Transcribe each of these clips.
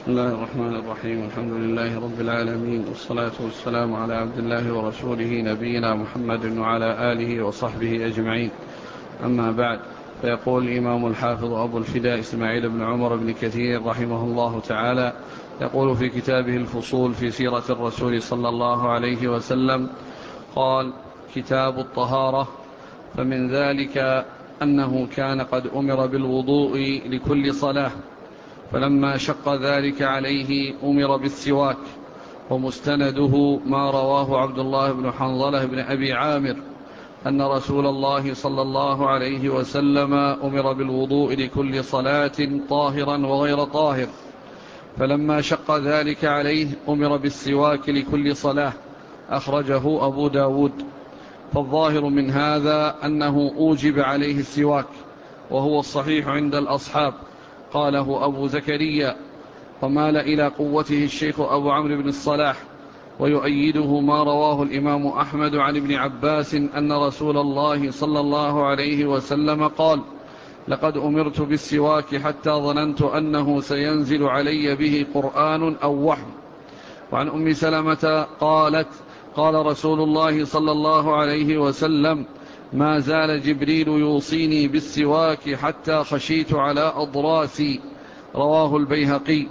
بسم الله الرحمن الرحيم. الحمد لله رب العالمين، والصلاة والسلام على عبد الله ورسوله نبينا محمد وعلى آله وصحبه أجمعين. أما بعد، فيقول الإمام الحافظ أبو الفداء إسماعيل بن عمر بن كثير رحمه الله تعالى، يقول في كتابه الفصول في سيرة الرسول صلى الله عليه وسلم، قال: كتاب الطهارة. فمن ذلك أنه كان قد أمر بالوضوء لكل صلاة، فلما شق ذلك عليه أمر بالسواك. ومستنده ما رواه عبد الله بن حنظلة بن أبي عامر أن رسول الله صلى الله عليه وسلم أمر بالوضوء لكل صلاة طاهرا وغير طاهر، فلما شق ذلك عليه أمر بالسواك لكل صلاة. أخرجه أبو داود. فالظاهر من هذا أنه أوجب عليه السواك، وهو الصحيح عند الأصحاب، قاله أبو زكريا، ومال إلى قوته الشيخ أبو عمرو بن الصلاح. ويؤيده ما رواه الإمام أحمد عن ابن عباس أن رسول الله صلى الله عليه وسلم قال: لقد أمرت بالسواك حتى ظننت أنه سينزل علي به قرآن أو وحي. وعن أم سلمة قالت: قال رسول الله صلى الله عليه وسلم: ما زال جبريل يوصيني بالسواك حتى خشيت على أضراسي. رواه البيهقي.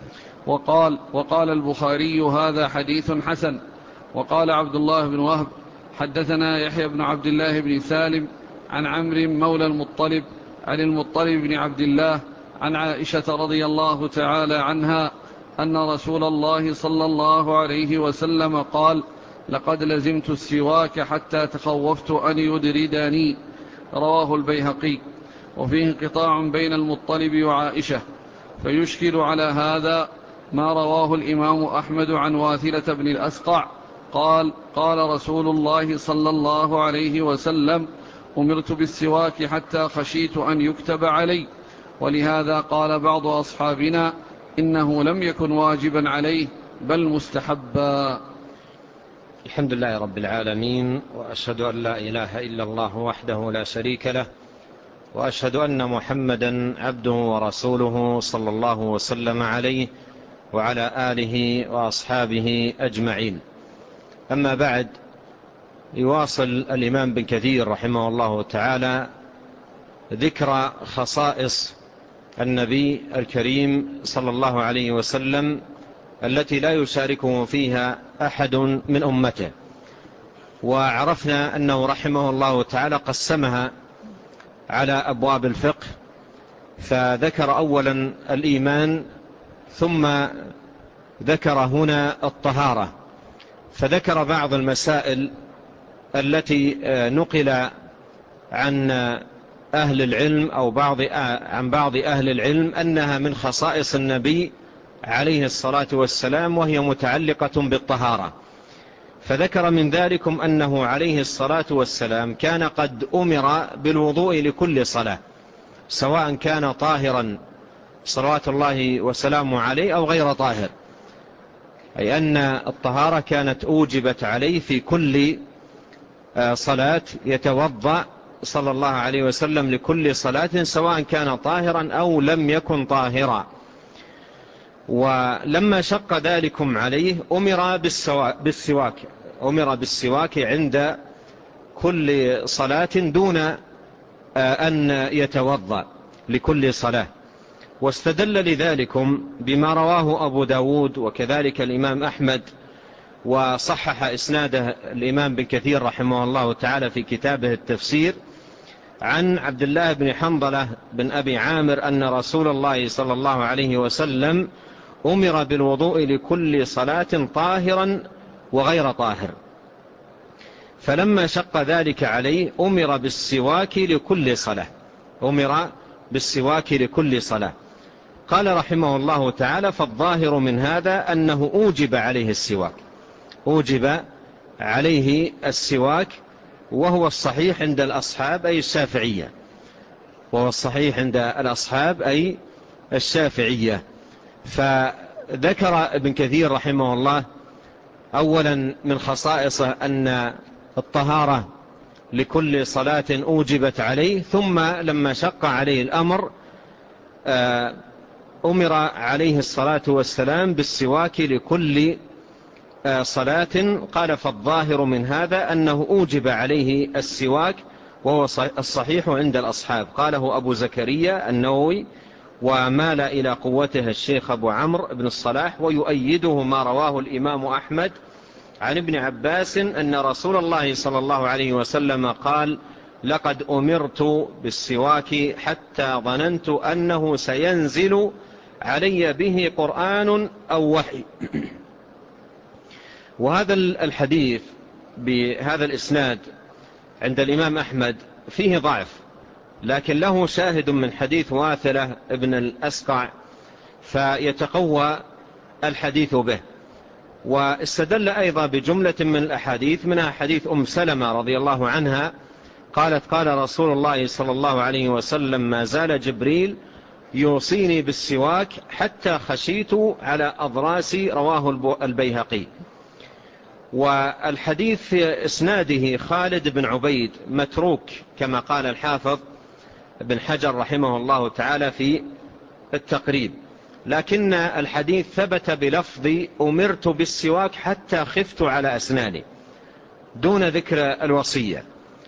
وقال البخاري: هذا حديث حسن. وقال عبد الله بن وهب: حدثنا يحيى بن عبد الله بن سالم عن عمرو مولى المطلب عن المطلب بن عبد الله عن عائشة رضي الله تعالى عنها أن رسول الله صلى الله عليه وسلم قال: لقد لزمت السواك حتى تخوفت أن يدردني. رواه البيهقي. وفيه انقطاع بين المطلب وعائشة، فيشكل على هذا ما رواه الإمام أحمد عن واثلة بن الأسقع قال: قال رسول الله صلى الله عليه وسلم: أمرت بالسواك حتى خشيت أن يكتب علي. ولهذا قال بعض أصحابنا إنه لم يكن واجبا عليه بل مستحبا. الحمد لله رب العالمين، وأشهد أن لا إله إلا الله وحده لا شريك له، وأشهد أن محمدا عبده ورسوله صلى الله وسلم عليه وعلى آله وأصحابه أجمعين. أما بعد، يواصل الإمام بن كثير رحمه الله تعالى ذكر خصائص النبي الكريم صلى الله عليه وسلم التي لا يشاركه فيها أحد من أمته. وعرفنا أنه رحمه الله تعالى قسمها على أبواب الفقه، فذكر أولا الإيمان، ثم ذكر هنا الطهارة، فذكر بعض المسائل التي نقل عن أهل العلم أو عن بعض أهل العلم أنها من خصائص النبي عليه الصلاة والسلام، وهي متعلقة بالطهارة. فذكر من ذلكم أنه عليه الصلاة والسلام كان قد أمر بالوضوء لكل صلاة، سواء كان طاهرا صلوات الله وسلامه عليه أو غير طاهر، أي أن الطهارة كانت أوجبت عليه في كل صلاة، يتوضأ صلى الله عليه وسلم لكل صلاة سواء كان طاهرا أو لم يكن طاهرا. ولما شق ذلكم عليه أمر بالسواك عند كل صلاة دون أن يتوضأ لكل صلاة. واستدل لذلكم بما رواه أبو داود وكذلك الإمام أحمد، وصحح إسناده الإمام بن كثير رحمه الله تعالى في كتابه التفسير، عن عبد الله بن حنظلة بن أبي عامر أن رسول الله صلى الله عليه وسلم أمر بالوضوء لكل صلاة طاهرا وغير طاهر، فلما شق ذلك عليه أمر بالسواك لكل صلاة. قال رحمه الله تعالى: فالظاهر من هذا أنه أوجب عليه السواك، وهو الصحيح عند الأصحاب أي الشافعية، فذكر ابن كثير رحمه الله أولا من خصائصه أن الطهارة لكل صلاة أوجبت عليه، ثم لما شق عليه الأمر أمر عليه الصلاة والسلام بالسواك لكل صلاة. قال فالظاهر من هذا أنه أوجب عليه السواك، وهو الصحيح عند الأصحاب. قاله أبو زكريا النووي، ومال إلى قوته الشيخ أبو عمرو بن الصلاح، ويؤيده ما رواه الإمام أحمد عن ابن عباس أن رسول الله صلى الله عليه وسلم قال: لقد أمرت بالسواك حتى ظننت أنه سينزل علي به قرآن أو وحي. وهذا الحديث بهذا الإسناد عند الإمام أحمد فيه ضعف، لكن له شاهد من حديث واثلة ابن الأسقع فيتقوى الحديث به. واستدل أيضا بجملة من الأحاديث، منها حديث أم سلمة رضي الله عنها قالت: قال رسول الله صلى الله عليه وسلم: ما زال جبريل يوصيني بالسواك حتى خشيت على أضراسي. رواه البيهقي. والحديث في إسناده خالد بن عبيد متروك كما قال الحافظ ابن حجر رحمه الله تعالى في التقريب، لكن الحديث ثبت بلفظ أمرت بالسواك حتى خفت على أسناني، دون ذكر الوصية،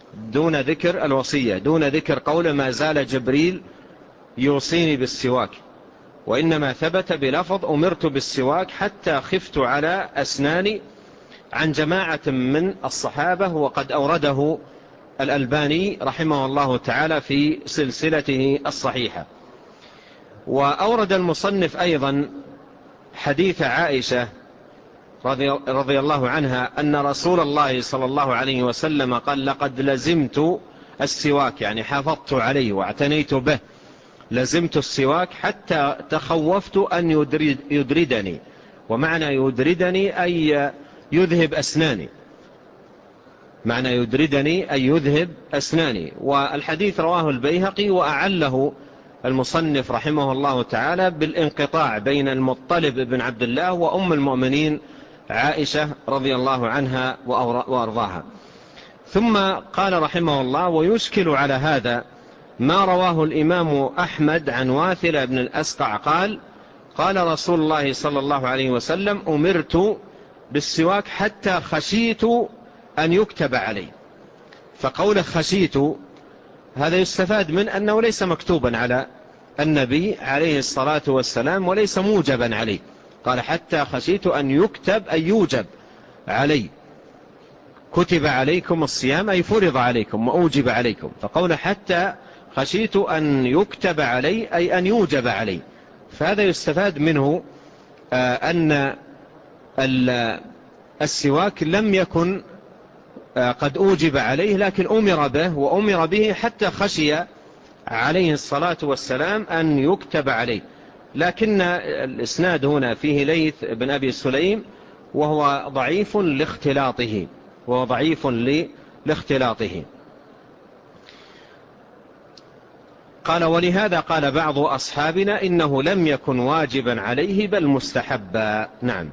دون ذكر قول ما زال جبريل يوصيني بالسواك، وإنما ثبت بلفظ أمرت بالسواك حتى خفت على أسناني، عن جماعة من الصحابة، وقد أورده الألباني رحمه الله تعالى في سلسلته الصحيحة. وأورد المصنف أيضا حديث عائشة رضي الله عنها أن رسول الله صلى الله عليه وسلم قال: لقد لزمت السواك، يعني حافظت عليه واعتنيت به، لزمت السواك حتى تخوفت أن يدردني. ومعنى يدردني أي يذهب أسناني، معنى يدردني أي يذهب أسناني. والحديث رواه البيهقي، وأعله المصنف رحمه الله تعالى بالانقطاع بين المطلب بن عبد الله وأم المؤمنين عائشة رضي الله عنها وأرضاها. ثم قال رحمه الله: ويشكل على هذا ما رواه الإمام أحمد عن واثلة بن الأسقع قال: قال رسول الله صلى الله عليه وسلم: أمرت بالسواك حتى خشيت أن يكتب علي. فقول خشيت هذا يستفاد من أنه ليس مكتوبا على النبي عليه الصلاة والسلام، وليس موجبا عليه. قال: حتى خشيت أن يكتب أي يوجب علي، كتب عليكم الصيام أي فرض عليكم وأوجب عليكم. فقول حتى خشيت أن يكتب علي أي أن يوجب علي. فهذا يستفاد منه أن السواك لم يكن قد أوجب عليه، لكن أمر به، وأمر به حتى خشي عليه الصلاة والسلام أن يكتب عليه. لكن الإسناد هنا فيه ليث بن أبي سليم، وهو ضعيف لاختلاطه. قال: ولهذا قال بعض أصحابنا إنه لم يكن واجبا عليه بل مستحبا. نعم.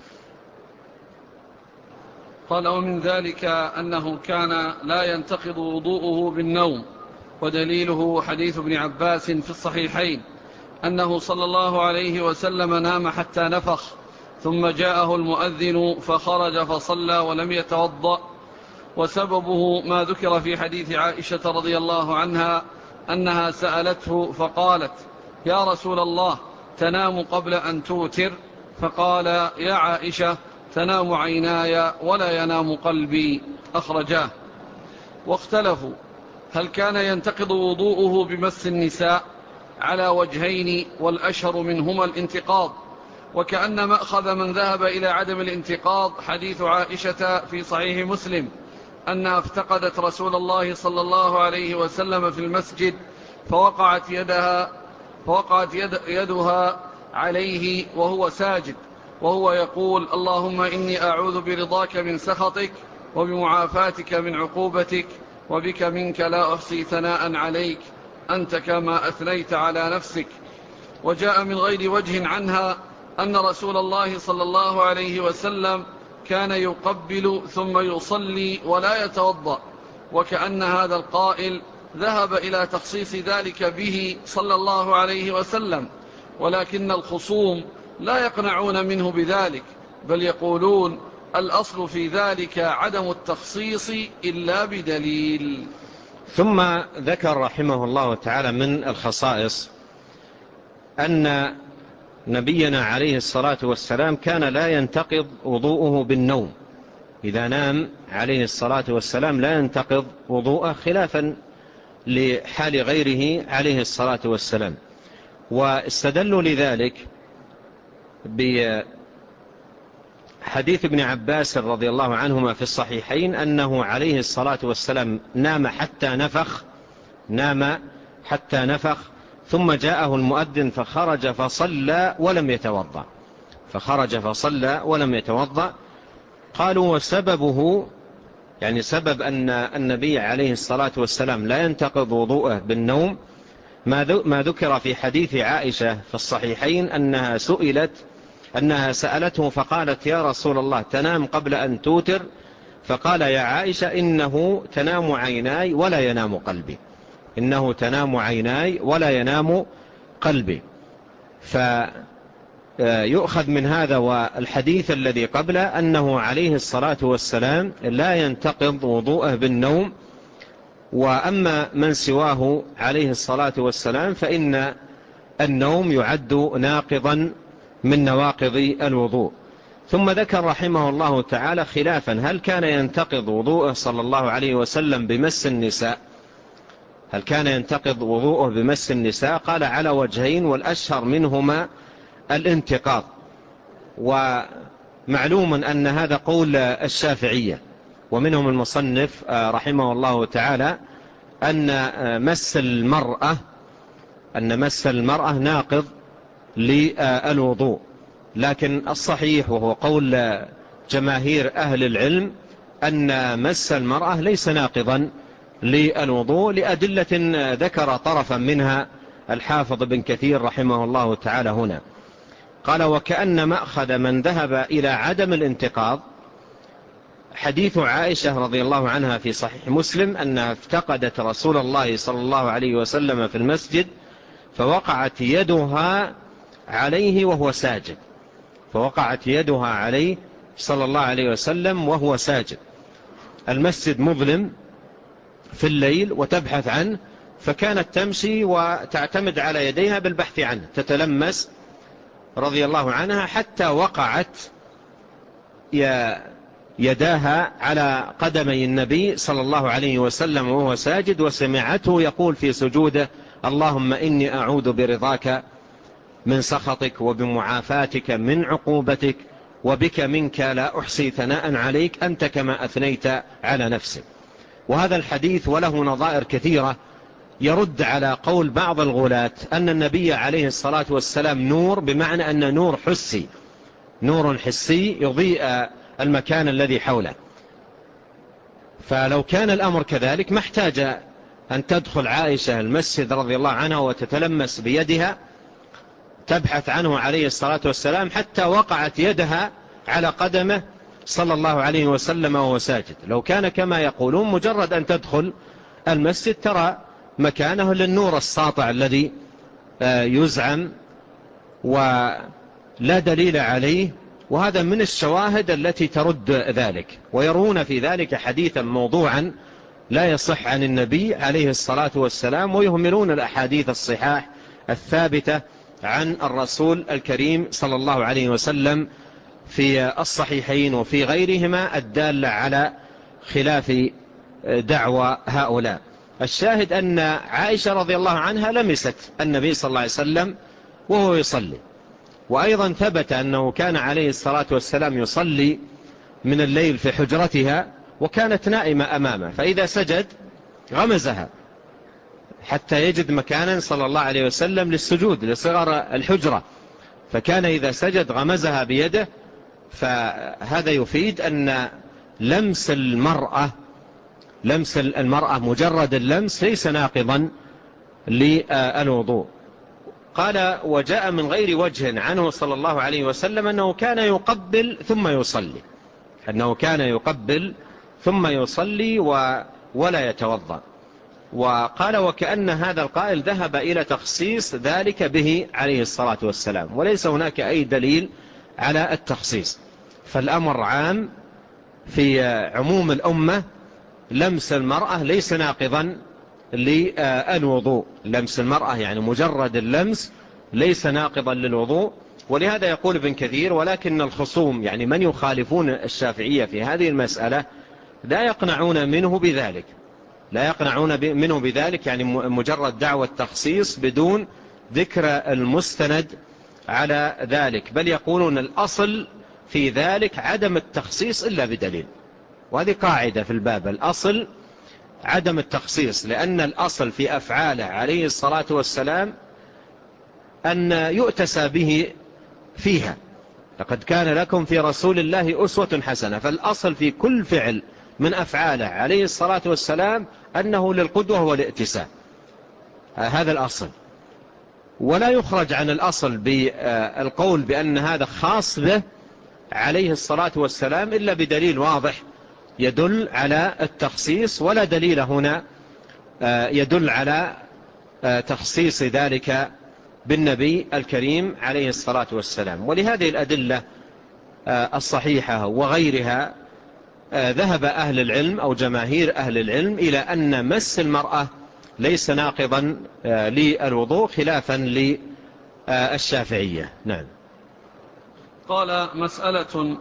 قال: ومن ذلك أنه كان لا ينتقض وضوءه بالنوم، ودليله حديث ابن عباس في الصحيحين أنه صلى الله عليه وسلم نام حتى نفخ، ثم جاءه المؤذن فخرج فصلى ولم يتوضأ. وسببه ما ذكر في حديث عائشة رضي الله عنها أنها سألته فقالت: يا رسول الله، تنام قبل أن توتر؟ فقال: يا عائشة، تنام عيناي ولا ينام قلبي. أخرجاه. واختلفوا هل كان ينتقض وضوءه بمس النساء على وجهين، والأشهر منهما الانتقاض. وكأن مأخذ من ذهب إلى عدم الانتقاض حديث عائشة في صحيح مسلم أنها افتقدت رسول الله صلى الله عليه وسلم في المسجد، فوقعت يدها عليه وهو ساجد، وهو يقول: اللهم إني أعوذ برضاك من سخطك وبمعافاتك من عقوبتك، وبك منك لا أحصي ثناء عليك، أنت كما أثنيت على نفسك. وجاء من غير وجه عنها أن رسول الله صلى الله عليه وسلم كان يقبل ثم يصلي ولا يتوضأ، وكأن هذا القائل ذهب إلى تخصيص ذلك به صلى الله عليه وسلم، ولكن الخصوم لا يقنعون منه بذلك، بل يقولون الأصل في ذلك عدم التخصيص إلا بدليل. ثم ذكر رحمه الله تعالى من الخصائص أن نبينا عليه الصلاة والسلام كان لا ينتقض وضوءه بالنوم. إذا نام عليه الصلاة والسلام لا ينتقض وضوءه، خلافا لحال غيره عليه الصلاة والسلام. واستدلوا لذلك بحديث ابن عباس رضي الله عنهما في الصحيحين أنه عليه الصلاة والسلام نام حتى نفخ ثم جاءه المؤذن فخرج فصلى ولم يتوضأ. قالوا وسببه، يعني سبب أن النبي عليه الصلاة والسلام لا ينتقض وضوءه بالنوم، ما ذكر في حديث عائشة في الصحيحين أنها سألته فقالت يا رسول الله تنام قبل أن توتر؟ فقال يا عائشة إنه تنام عيناي ولا ينام قلبي. فيؤخذ من هذا والحديث الذي قبله أنه عليه الصلاة والسلام لا ينتقض وضوءه بالنوم. وأما من سواه عليه الصلاة والسلام فإن النوم يعد ناقضا من نواقض الوضوء. ثم ذكر رحمه الله تعالى خلافا، هل كان ينتقض وضوءه صلى الله عليه وسلم بمس النساء؟ قال على وجهين، والأشهر منهما الانتقاض. ومعلوم أن هذا قول الشافعية، ومنهم المصنف رحمه الله تعالى أن مس المرأة ناقض للوضوء. لكن الصحيح وهو قول جماهير أهل العلم أن مس المرأة ليس ناقضا للوضوء، لأدلة ذكر طرفا منها الحافظ بن كثير رحمه الله تعالى هنا. قال وكأن مأخذ من ذهب إلى عدم الانتقاض حديث عائشة رضي الله عنها في صحيح مسلم أنها افتقدت رسول الله صلى الله عليه وسلم في المسجد فوقعت يدها عليه صلى الله عليه وسلم وهو ساجد. المسجد مظلم في الليل وتبحث عنه، فكانت تمشي وتعتمد على يديها بالبحث عنه، تتلمس رضي الله عنها حتى وقعت يداها على قدمي النبي صلى الله عليه وسلم وهو ساجد، وسمعته يقول في سجوده اللهم إني أعوذ برضاك من سخطك وبمعافاتك من عقوبتك وبك منك لا أحصي ثناء عليك أنت كما أثنيت على نفسك. وهذا الحديث وله نظائر كثيرة يرد على قول بعض الغلاة أن النبي عليه الصلاة والسلام نور، بمعنى أن نور حسي يضيء المكان الذي حوله. فلو كان الأمر كذلك ما احتاج أن تدخل عائشة المسجد رضي الله عنها وتتلمس بيدها تبحث عنه عليه الصلاة والسلام حتى وقعت يدها على قدمه صلى الله عليه وسلم وهو ساجد. لو كان كما يقولون مجرد أن تدخل المسجد ترى مكانه للنور الساطع الذي يزعم ولا دليل عليه، وهذا من الشواهد التي ترد ذلك. ويرون في ذلك حديثا موضوعا لا يصح عن النبي عليه الصلاة والسلام، ويهملون الأحاديث الصحاح الثابتة عن الرسول الكريم صلى الله عليه وسلم في الصحيحين وفي غيرهما الدالة على خلاف دعوى هؤلاء. الشاهد أن عائشة رضي الله عنها لمست النبي صلى الله عليه وسلم وهو يصلي، وأيضا ثبت أنه كان عليه الصلاة والسلام يصلي من الليل في حجرتها وكانت نائمة أمامه، فإذا سجد غمزها حتى يجد مكانا صلى الله عليه وسلم للسجود لصغر الحجرة، فكان إذا سجد غمزها بيده. فهذا يفيد أن لمس المرأة مجرد اللمس ليس ناقضا للوضوء. قال وجاء من غير وجه عنه صلى الله عليه وسلم أنه كان يقبل ثم يصلي ولا يتوضأ. وقال وكأن هذا القائل ذهب إلى تخصيص ذلك به عليه الصلاة والسلام، وليس هناك أي دليل على التخصيص، فالأمر عام في عموم الأمة. لمس المرأة ليس ناقضا للوضوء، لمس المرأة يعني مجرد اللمس ليس ناقضا للوضوء. ولهذا يقول ابن كثير ولكن الخصوم يعني من يخالفون الشافعية في هذه المسألة لا يقنعون منه بذلك، لا يقنعون منه بذلك، يعني مجرد دعوة تخصيص بدون ذكر المستند على ذلك، بل يقولون الأصل في ذلك عدم التخصيص إلا بدليل. وهذه قاعدة في الباب، الأصل عدم التخصيص، لأن الأصل في أفعاله عليه الصلاة والسلام أن يؤتسى به فيها. لقد كان لكم في رسول الله أسوة حسنة، فالأصل في كل فعل من أفعاله عليه الصلاة والسلام أنه للقدوة والائتساء، هذا الأصل. ولا يخرج عن الأصل بالقول بأن هذا خاص به عليه الصلاة والسلام إلا بدليل واضح يدل على التخصيص، ولا دليل هنا يدل على تخصيص ذلك بالنبي الكريم عليه الصلاة والسلام. ولهذه الأدلة الصحيحة وغيرها ذهب أهل العلم أو جماهير أهل العلم إلى أن مس المرأة ليس ناقضا للوضوء خلافا للشافعية. نعم. قال مسألة: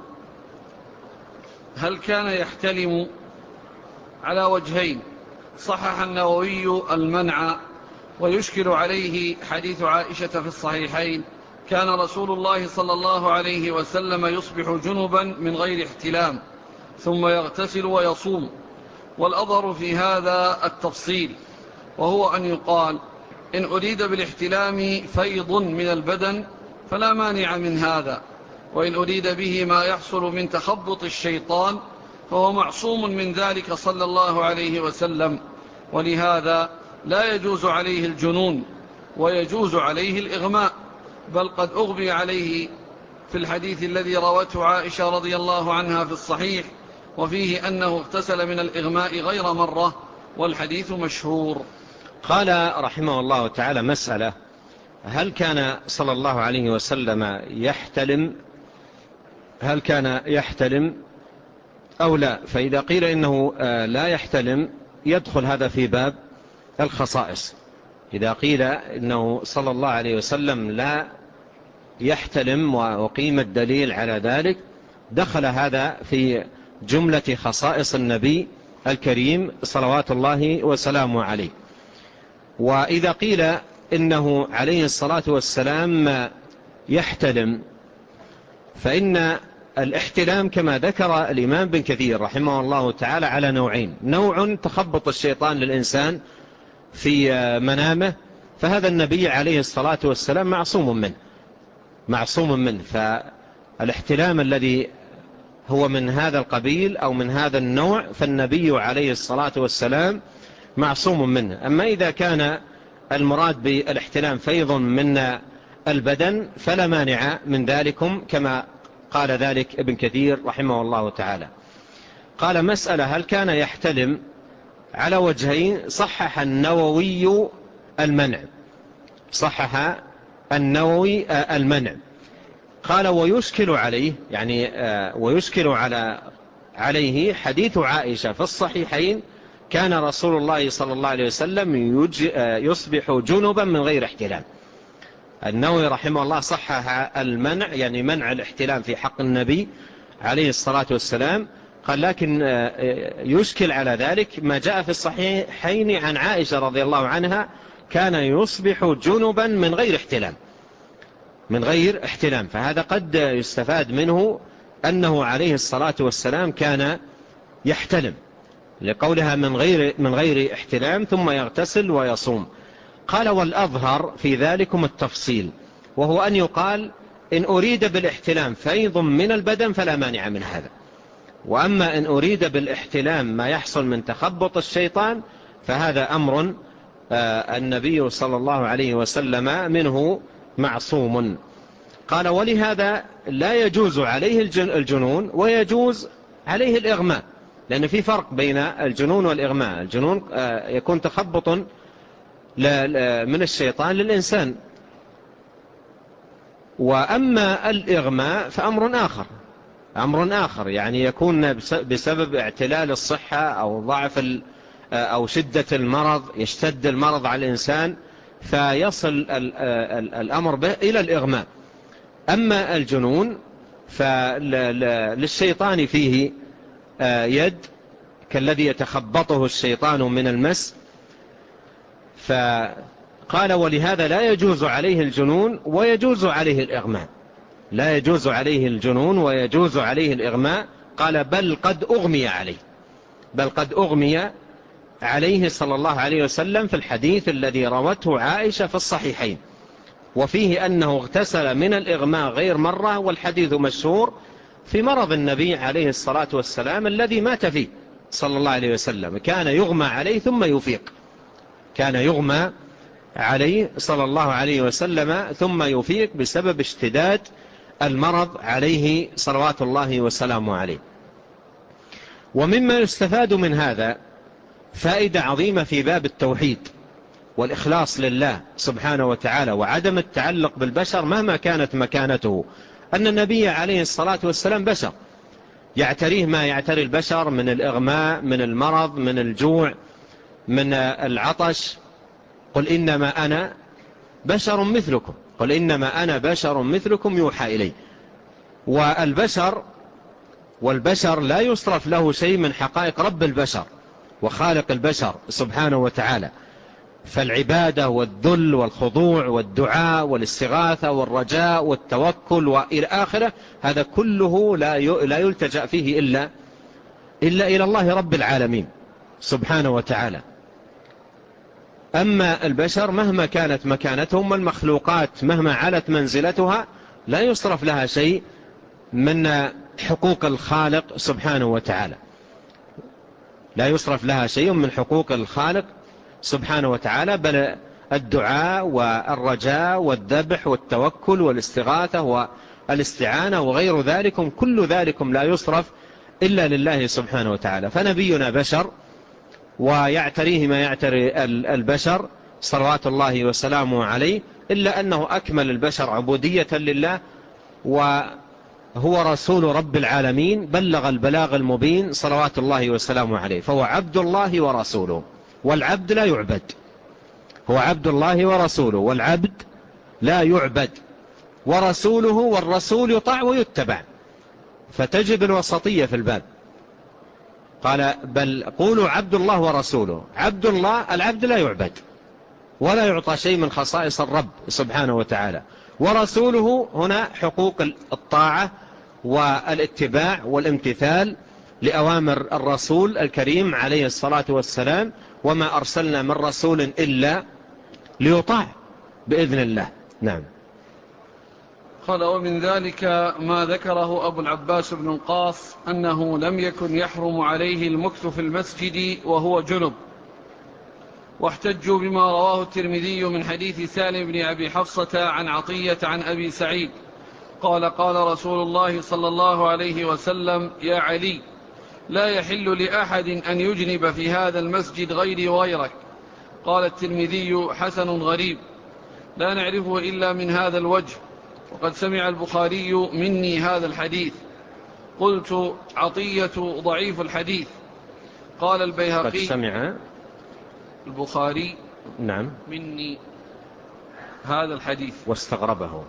هل كان يحتلم على وجهين؟ صحح النووي المنع، ويشكل عليه حديث عائشة في الصحيحين: كان رسول الله صلى الله عليه وسلم يصبح جنبا من غير احتلام ثم يغتسل ويصوم. والأظهر في هذا التفصيل، وهو أن يقال إن أريد بالاحتلام فيض من البدن فلا مانع من هذا، وإن أريد به ما يحصل من تخبط الشيطان فهو معصوم من ذلك صلى الله عليه وسلم، ولهذا لا يجوز عليه الجنون ويجوز عليه الإغماء، بل قد أغمي عليه في الحديث الذي روته عائشة رضي الله عنها في الصحيح، وفيه أنه اغتسل من الإغماء غير مرة، والحديث مشهور. قال رحمه الله تعالى: مسألة: هل كان صلى الله عليه وسلم يحتلم؟ هل كان يحتلم أو لا؟ فإذا قيل إنه لا يحتلم يدخل هذا في باب الخصائص. إذا قيل إنه صلى الله عليه وسلم لا يحتلم وقيم الدليل على ذلك دخل هذا في جملة خصائص النبي الكريم صلوات الله وسلامه عليه. وإذا قيل إنه عليه الصلاة والسلام يحتلم فإن الاحتلام كما ذكر الإمام بن كثير رحمه الله تعالى على نوعين: نوع تخبط الشيطان للإنسان في منامه، فهذا النبي عليه الصلاة والسلام معصوم منه، فالاحتلام الذي هو من هذا القبيل أو من هذا النوع فالنبي عليه الصلاة والسلام معصوم منه. أما إذا كان المراد بالاحتلام فيض من البدن فلا مانع من ذلكم، كما قال ذلك ابن كثير رحمه الله تعالى. قال: مسألة: هل كان يحتلم على وجهين؟ صحح النووي المنع، صحح النووي المنع. قال: ويشكل عليه، يعني ويشكل عليه حديث عائشة في الصحيحين: كان رسول الله صلى الله عليه وسلم يصبح جنبا من غير احتلام. النووي رحمه الله صحح المنع، يعني منع الاحتلام في حق النبي عليه الصلاة والسلام. قال: لكن يشكل على ذلك ما جاء في الصحيحين عن عائشة رضي الله عنها: كان يصبح جنبا من غير احتلام، فهذا قد يستفاد منه أنه عليه الصلاة والسلام كان يحتلم، لقولها من غير احتلام ثم يغتسل ويصوم. قال: والأظهر في ذلكم التفصيل، وهو أن يقال إن أريد بالاحتلام فيض من البدن فلا مانع من هذا، وأما إن أريد بالاحتلام ما يحصل من تخبط الشيطان فهذا أمر النبي صلى الله عليه وسلم منه معصوم. قال: ولهذا لا يجوز عليه الجنون ويجوز عليه الإغماء، لأن في فرق بين الجنون والإغماء. الجنون يكون تخبط من الشيطان للإنسان، وأما الإغماء أمر آخر، يعني يكون بسبب اعتلال الصحة أو ضعف أو شدة المرض، يشتد المرض على الإنسان فيصل الأمر به إلى الإغماء. أما الجنون فللشيطان فيه يد كالذي يتخبطه الشيطان من المس، فقال ولهذا لا يجوز عليه الجنون ويجوز عليه الإغماء. لا يجوز عليه الجنون ويجوز عليه الإغماء. قال بل قد أغمي عليه صلى الله عليه وسلم في الحديث الذي روته عائشة في الصحيحين، وفيه أنه اغتسل من الإغماء غير مرة، والحديث مشهور في مرض النبي عليه الصلاة والسلام الذي مات فيه صلى الله عليه وسلم. كان يغمى عليه ثم يفيق، كان يغمى عليه صلى الله عليه وسلم ثم يفيق بسبب اشتداد المرض عليه صلوات الله وسلامه عليه. ومما يستفاد من هذا فائدة عظيمة في باب التوحيد والإخلاص لله سبحانه وتعالى وعدم التعلق بالبشر مهما كانت مكانته. أن النبي عليه الصلاة والسلام بشر، يعتريه ما يعتري البشر من الإغماء، من المرض، من الجوع، من العطش. قل إنما أنا بشر مثلكم، قل إنما أنا بشر مثلكم يوحى إلي. والبشر لا يصرف له شيء من حقائق رب البشر وخالق البشر سبحانه وتعالى. فالعبادة والذل والخضوع والدعاء والاستغاثة والرجاء والتوكل وإلى آخره، هذا كله لا يلتجأ فيه إلا إلى الله رب العالمين سبحانه وتعالى. أما البشر مهما كانت مكانتهم والمخلوقات مهما علت منزلتها لا يصرف لها شيء من حقوق الخالق سبحانه وتعالى، لا يصرف لها شيء من حقوق الخالق سبحانه وتعالى، بل الدعاء والرجاء والذبح والتوكل والاستغاثة والاستعانة وغير ذلكم، كل ذلكم لا يصرف إلا لله سبحانه وتعالى. فنبينا بشر ويعتريه ما يعتري البشر صلوات الله وسلامه عليه، إلا أنه أكمل البشر عبودية لله، وهو رسول رب العالمين، بلغ البلاغ المبين صلوات الله وسلامه عليه. فهو عبد الله ورسوله، والعبد لا يعبد. هو عبد الله ورسوله، والعبد لا يعبد، ورسوله والرسول يطاع ويتبع، فتجب الوسطية في الباب. قال بل قولوا عبد الله ورسوله. عبد الله، العبد لا يعبد ولا يعطى شيء من خصائص الرب سبحانه وتعالى. ورسوله هنا حقوق الطاعة والاتباع والامتثال لأوامر الرسول الكريم عليه الصلاة والسلام، وما أرسلنا من رسول إلا ليطاع بإذن الله. نعم. قال ومن ذلك ما ذكره أبو العباس بن القاص أنه لم يكن يحرم عليه المكث في المسجد وهو جنب، واحتجوا بما رواه الترمذي من حديث سالم بن أبي حفصة عن عطية عن أبي سعيد قال قال رسول الله صلى الله عليه وسلم يا علي لا يحل لأحد أن يجنب في هذا المسجد غيري وغيرك. قال الترمذي حسن غريب لا نعرفه إلا من هذا الوجه، وقد سمع البخاري مني هذا الحديث. قلت عطية ضعيف الحديث. قال البيهقي قد سمع البخاري نعم مني هذا الحديث واستغربه.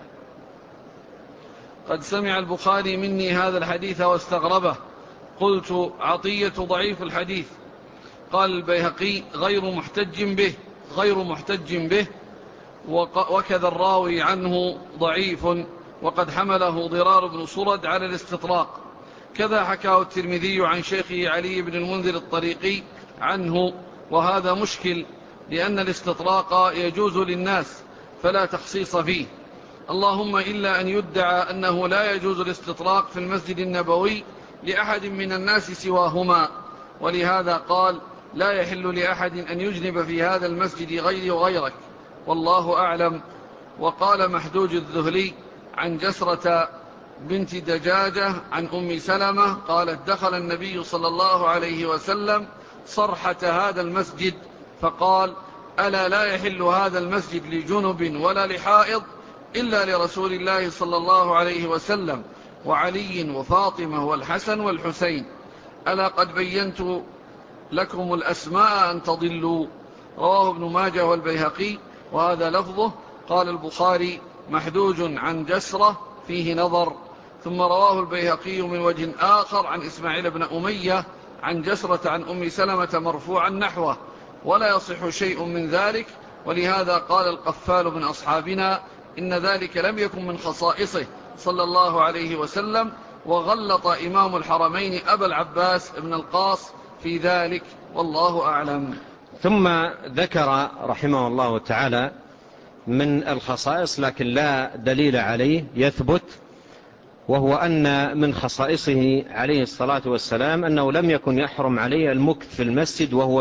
قد سمع البخاري مني هذا الحديث واستغربه. قلت عطية ضعيف الحديث. قال البيهقي غير محتج به وكذا الراوي عنه ضعيف، وقد حمله ضرار بن صرد على الاستطراق. كذا حكاه الترمذي عن شيخه علي بن المنذر الطريقي عنه، وهذا مشكل لأن الاستطراق يجوز للناس فلا تخصيص فيه، اللهم إلا أن يدعى أنه لا يجوز الاستطراق في المسجد النبوي لأحد من الناس سواهما، ولهذا قال لا يحل لأحد أن يجنب في هذا المسجد غيري وغيرك والله أعلم. وقال محدوج الذهلي عن جسرة بنت دجاجة عن أم سلمة قالت دخل النبي صلى الله عليه وسلم صرحة هذا المسجد فقال ألا لا يحل هذا المسجد لجنب ولا لحائض إلا لرسول الله صلى الله عليه وسلم وعلي وفاطمة والحسن والحسين، ألا قد بينت لكم الأسماء أن تضلوا. رواه ابن ماجه والبيهقي وهذا لفظه. قال البخاري محدوج عن جسرة فيه نظر. ثم رواه البيهقي من وجه آخر عن إسماعيل بن أمية عن جسرة عن أم سلمة مرفوعا نحوه، ولا يصح شيء من ذلك. ولهذا قال القفال من أصحابنا إن ذلك لم يكن من خصائصه صلى الله عليه وسلم، وغلط إمام الحرمين أبا العباس ابن القاص في ذلك، والله أعلم. ثم ذكر رحمه الله تعالى من الخصائص لكن لا دليل عليه يثبت، وهو أن من خصائصه عليه الصلاة والسلام أنه لم يكن يحرم عليه المكث في المسجد وهو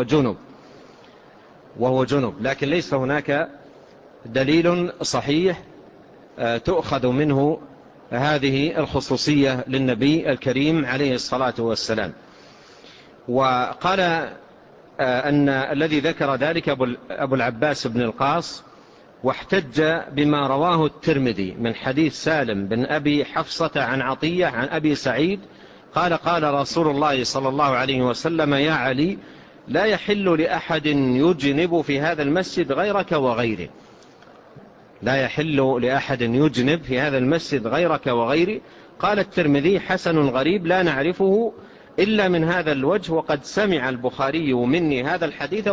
جنب، لكن ليس هناك دليل صحيح تؤخذ منه هذه الخصوصية للنبي الكريم عليه الصلاة والسلام. وقال أن الذي ذكر ذلك أبو العباس بن القاص، واحتج بما رواه الترمذي من حديث سالم بن أبي حفصة عن عطية عن أبي سعيد قال قال رسول الله صلى الله عليه وسلم يا علي لا يحل لأحد يجنب في هذا المسجد غيرك وغيري. لا يحل لأحد يجنب في هذا المسجد غيرك وغيري. قال الترمذي حسن غريب لا نعرفه إلا من هذا الوجه، وقد سمع البخاري مني هذا الحديث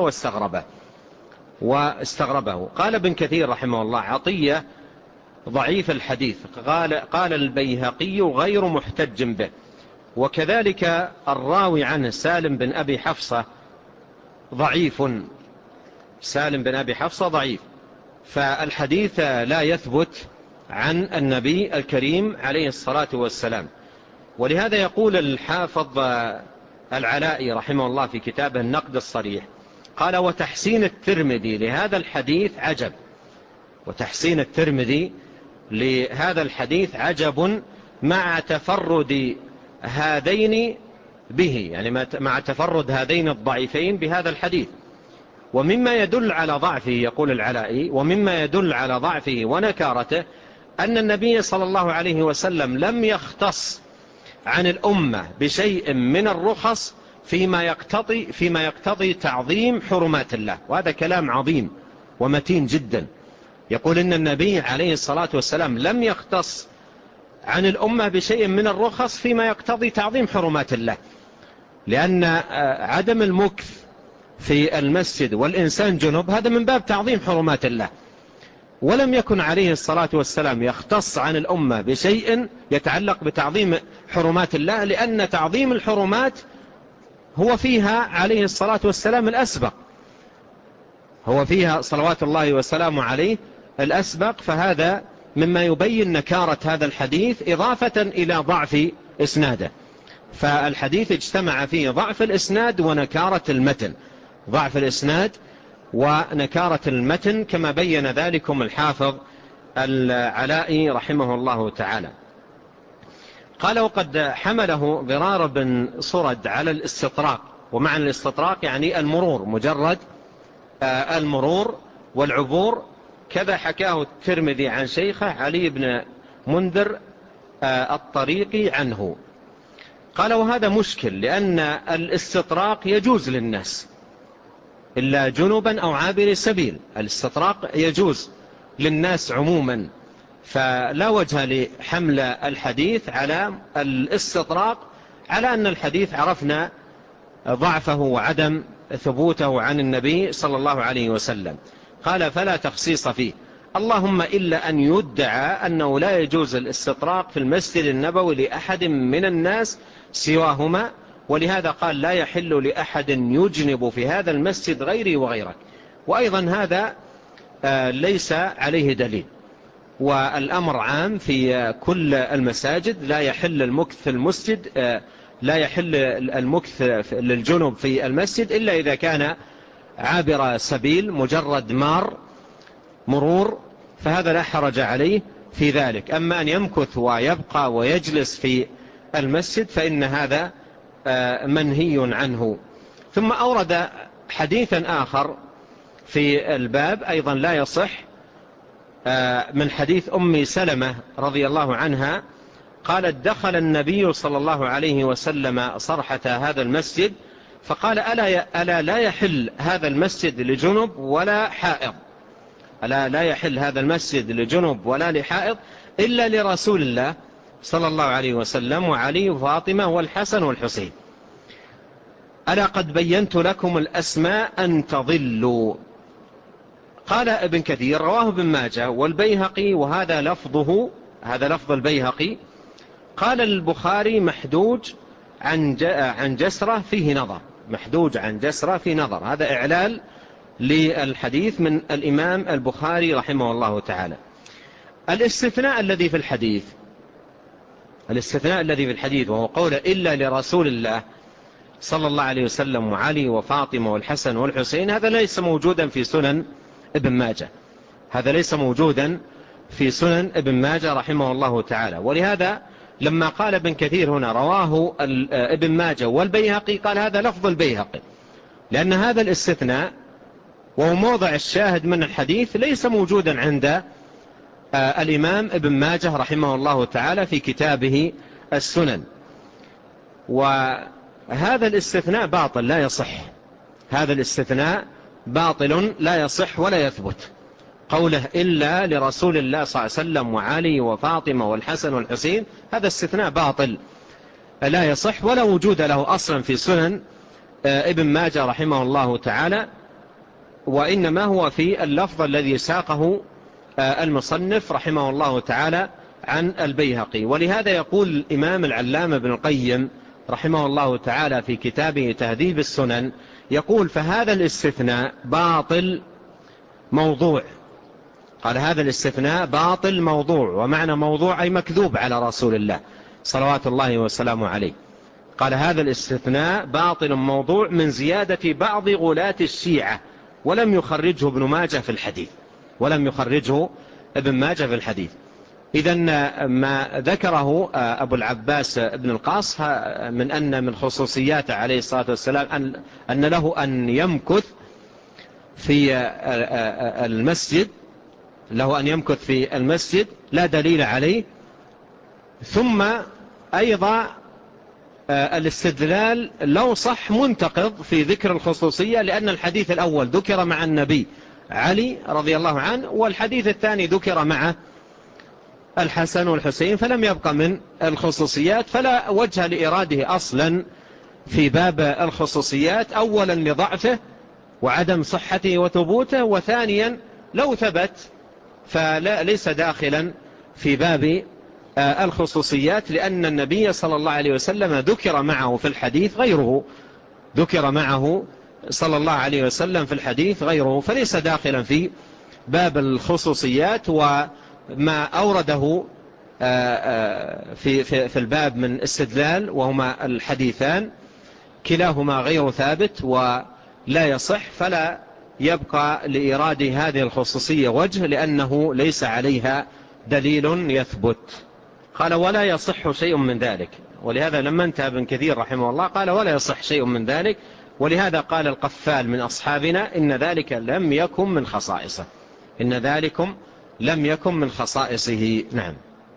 واستغربه. قال ابن كثير رحمه الله عطية ضعيف الحديث. قال البيهقي غير محتج به، وكذلك الراوي عنه سالم بن أبي حفصة ضعيف. سالم بن أبي حفصة ضعيف، فالحديث لا يثبت عن النبي الكريم عليه الصلاة والسلام. ولهذا يقول الحافظ العلائي رحمه الله في كتابه النقد الصريح قال وتحسين الترمذي لهذا الحديث عجب. وتحسين الترمذي لهذا الحديث عجب مع تفرد هذين به، يعني مع تفرد هذين الضعيفين بهذا الحديث. ومما يدل على ضعفه يقول العلائي ومما يدل على ضعفه ونكارته أن النبي صلى الله عليه وسلم لم يختص عن الأمة بشيء من الرخص فيما يقتضي تعظيم حرمات الله. وهذا كلام عظيم ومتين جدا. يقول إن النبي عليه الصلاة والسلام لم يختص عن الأمة بشيء من الرخص فيما يقتضي تعظيم حرمات الله، لأن عدم المكث في المسجد والإنسان جنب هذا من باب تعظيم حرمات الله. ولم يكن عليه الصلاة والسلام يختص عن الأمة بشيء يتعلق بتعظيم حرمات الله، لأن تعظيم الحرمات هو فيها عليه الصلاة والسلام الأسبق، هو فيها صلوات الله وسلامه عليه الأسبق. فهذا مما يبين نكارة هذا الحديث إضافة إلى ضعف إسناده. فالحديث اجتمع فيه ضعف الإسناد ونكارة المتن، ضعف الإسناد ونكارة المتن كما بين ذلكم الحافظ العلائي رحمه الله تعالى. قال وقد حمله ضرار بن صرد على الاستطراق، ومعنى الاستطراق يعني المرور، مجرد المرور والعبور. كذا حكاه الترمذي عن شيخه علي بن منذر الطريقي عنه. قال وهذا مشكل لأن الاستطراق يجوز للناس إلا جنبا أو عابر سبيل. الاستطراق يجوز للناس عموما، فلا وجه لحمل الحديث على الاستطراق، على أن الحديث عرفنا ضعفه وعدم ثبوته عن النبي صلى الله عليه وسلم. قال فلا تخصيص فيه، اللهم إلا أن يدعى أنه لا يجوز الاستطراق في المسجد النبوي لأحد من الناس سواهما، ولهذا قال لا يحل لأحد يجنب في هذا المسجد غيري وغيرك. وأيضا هذا ليس عليه دليل، والأمر عام في كل المساجد. لا يحل المكث في المسجد، لا يحل المكث للجنب في المسجد إلا إذا كان عابر سبيل، مجرد مرور، فهذا لا حرج عليه في ذلك. أما أن يمكث ويبقى ويجلس في المسجد فإن هذا منهي عنه. ثم أورد حديثا آخر في الباب أيضا لا يصح، من حديث أم سلمة رضي الله عنها قالت: دخل النبي صلى الله عليه وسلم صرحة هذا المسجد فقال: ألا لا يحل هذا المسجد لجنب ولا حائض، ألا لا يحل هذا المسجد لجنب ولا لحائض إلا لرسول الله صلى الله عليه وسلم وعلي وفاطمة والحسن والحسين، ألا قد بينت لكم الأسماء أن تضلوا. قال ابن كثير: رواه ابن ماجه والبيهقي وهذا لفظه، هذا لفظ البيهقي. قال البخاري: محدوج عن جسرة فيه نظر، محدوج عن جسرة فيه نظر. هذا إعلال للحديث من الإمام البخاري رحمه الله تعالى. الاستثناء الذي في الحديث وهو قول إلا لرسول الله صلى الله عليه وسلم وعلي وفاطمة والحسن والحسين، هذا ليس موجودا في سنن ابن ماجه، هذا ليس موجودا في سنن ابن ماجه رحمه الله تعالى. ولهذا لما قال ابن كثير هنا رواه ابن ماجه والبيهقي قال هذا لفظ البيهقي، لأن هذا الاستثناء وهو موضع الشاهد من الحديث ليس موجودا عند الإمام ابن ماجه رحمه الله تعالى في كتابه السنن. وهذا الاستثناء باطل لا يصح، هذا الاستثناء باطل لا يصح ولا يثبت. قوله إلا لرسول الله صلى الله عليه وسلم وعلي وفاطمة والحسن والحسين، هذا استثناء باطل لا يصح ولا وجود له أصلا في سنن ابن ماجه رحمه الله تعالى، وإنما هو في اللفظ الذي ساقه المصنف رحمه الله تعالى عن البيهقي. ولهذا يقول الإمام العلامة ابن القيم رحمه الله تعالى في كتابه تهذيب السنن، يقول: فهذا الاستثناء باطل موضوع. قال: هذا الاستثناء باطل موضوع، ومعنى موضوع أي مكذوب على رسول الله صلوات الله وسلامه عليه. قال: هذا الاستثناء باطل موضوع من زيادة بعض غلاة الشيعة، ولم يخرجه ابن ماجه في الحديث، ولم يخرجه ابن ماجه في الحديث. إذن ما ذكره أبو العباس ابن القاص من أن من خصوصيات عليه الصلاة والسلام أن له أن يمكث في المسجد، له أن يمكث في المسجد لا دليل عليه. ثم أيضا الاستدلال لو صح منتقض في ذكر الخصوصية، لأن الحديث الأول ذكر مع النبي علي رضي الله عنه، والحديث الثاني ذكر مع الحسن والحسين، فلم يبقى من الخصوصيات، فلا وجه لإراده أصلا في باب الخصوصيات، أولا لضعفه وعدم صحته وثبوته، وثانيا لو ثبت فليس داخلا في باب الخصوصيات، لأن النبي صلى الله عليه وسلم ذكر معه في الحديث غيره، ذكر معه صلى الله عليه وسلم في الحديث غيره، فليس داخلا في باب الخصوصيات. وما أورده في الباب من استدلال وهما الحديثان كلاهما غير ثابت ولا يصح، فلا يبقى لإيراد هذه الخصوصية وجه، لأنه ليس عليها دليل يثبت. قال: ولا يصح شيء من ذلك. ولهذا لما انتهى ابن كثير رحمه الله قال: ولا يصح شيء من ذلك. ولهذا قال القفال من أصحابنا: إن ذلك لم يكن من خصائصه، إن ذلكم لم يكن من خصائصه. نعم.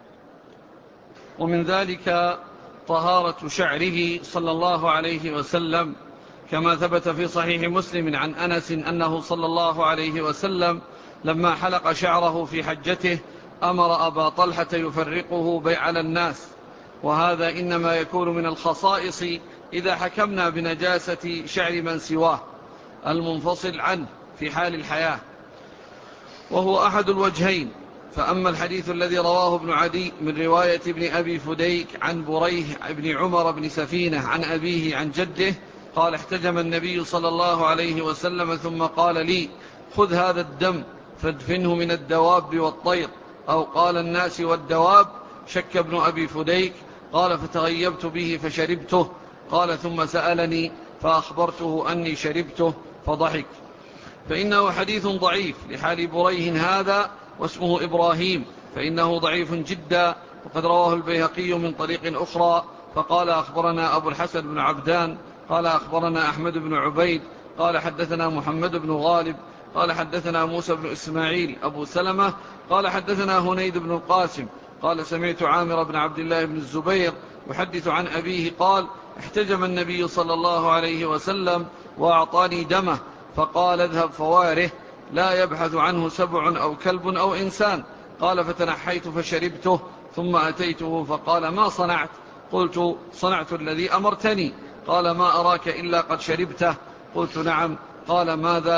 ومن ذلك طهارة شعره صلى الله عليه وسلم، كما ثبت في صحيح مسلم عن أنس أنه صلى الله عليه وسلم لما حلق شعره في حجته أمر أبا طلحة يفرقه على الناس، وهذا إنما يكون من الخصائص إذا حكمنا بنجاسة شعر من سواه المنفصل عنه في حال الحياة، وهو أحد الوجهين. فأما الحديث الذي رواه ابن عدي من رواية ابن أبي فديك عن بريه ابن عمر بن سفينة عن أبيه عن جده قال: احتجم النبي صلى الله عليه وسلم ثم قال لي: خذ هذا الدم فادفنه من الدواب والطير، أو قال الناس والدواب، شك ابن أبي فديك. قال: فتغيبت به فشربته. قال: ثم سألني فأخبرته أني شربته فضحك. فإنه حديث ضعيف لحال بريه هذا، واسمه إبراهيم، فإنه ضعيف جدا. وقد رواه البيهقي من طريق أخرى فقال أخبرنا أبو الحسن بن عبدان قال أخبرنا أحمد بن عبيد قال حدثنا محمد بن غالب قال حدثنا موسى بن إسماعيل أبو سلمة قال حدثنا هنيد بن القاسم قال سمعت عامر بن عبد الله بن الزبير يحدث عن أبيه قال احتجم النبي صلى الله عليه وسلم وأعطاني دمه فقال اذهب فواره لا يبحث عنه سبع أو كلب أو إنسان. قال فتنحيت فشربته ثم أتيته فقال ما صنعت؟ قلت صنعت الذي أمرتني. قال ما أراك إلا قد شربته. قلت نعم. قال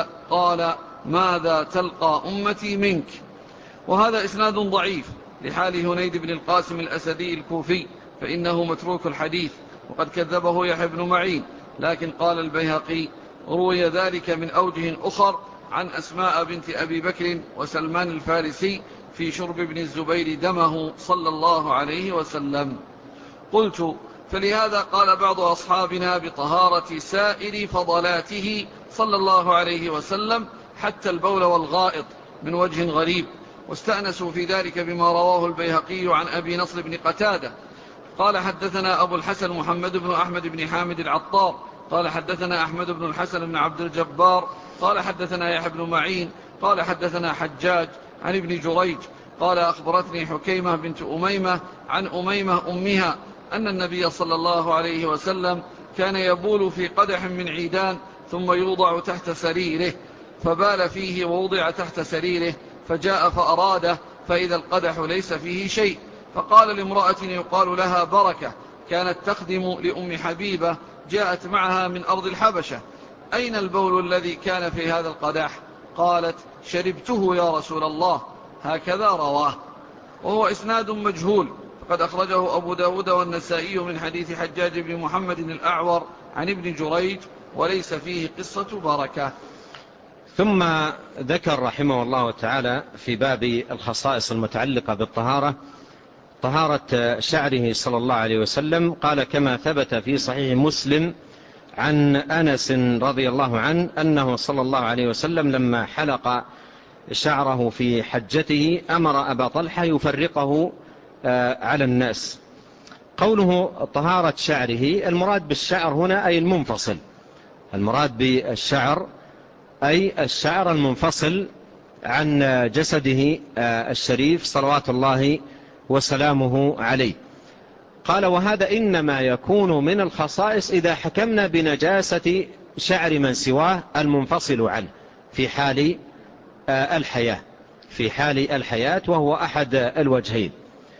ماذا تلقى أمتي منك؟ وهذا إسناد ضعيف لحال هنيد بن القاسم الأسدي الكوفي فإنه متروك الحديث وقد كذبه يحيى بن معين. لكن قال البيهقي روي ذلك من أوجه أخر عن أسماء بنت أبي بكر وسلمان الفارسي في شرب ابن الزبير دمه صلى الله عليه وسلم. قلت فلهذا قال بعض أصحابنا بطهارة سائر فضلاته صلى الله عليه وسلم حتى البول والغائط من وجه غريب. واستأنسوا في ذلك بما رواه البيهقي عن أبي نصر بن قتادة قال حدثنا أبو الحسن محمد بن أحمد بن حامد العطار قال حدثنا أحمد بن الحسن بن عبد الجبار قال حدثنا يحيى بن معين قال حدثنا حجاج عن ابن جريج قال أخبرتني حكيمة بنت أميمة عن أميمة أمها أن النبي صلى الله عليه وسلم كان يبول في قدح من عيدان ثم يوضع تحت سريره فبال فيه ووضع تحت سريره فجاء فأراده فإذا القدح ليس فيه شيء فقال لامرأة يقال لها بركة كانت تخدم لأم حبيبة جاءت معها من أرض الحبشة أين البول الذي كان في هذا القدح؟ قالت شربته يا رسول الله. هكذا رواه وهو إسناد مجهول فقد أخرجه أبو داود والنسائي من حديث حجاج بن محمد الأعور عن ابن جريج وليس فيه قصة بركة. ثم ذكر رحمه الله تعالى في باب الخصائص المتعلقة بالطهارة طهارة شعره صلى الله عليه وسلم. قال كما ثبت في صحيح مسلم عن أنس رضي الله عنه أنه صلى الله عليه وسلم لما حلق شعره في حجته أمر أبا طلحة يفرقه على الناس. قوله طهارة شعره المراد بالشعر هنا أي المنفصل، المراد بالشعر أي الشعر المنفصل عن جسده الشريف صلوات الله وسلامه عليه. قال وهذا إنما يكون من الخصائص إذا حكمنا بنجاسة شعر من سواه المنفصل عنه في حال الحياة، في حال الحياة وهو أحد الوجهين.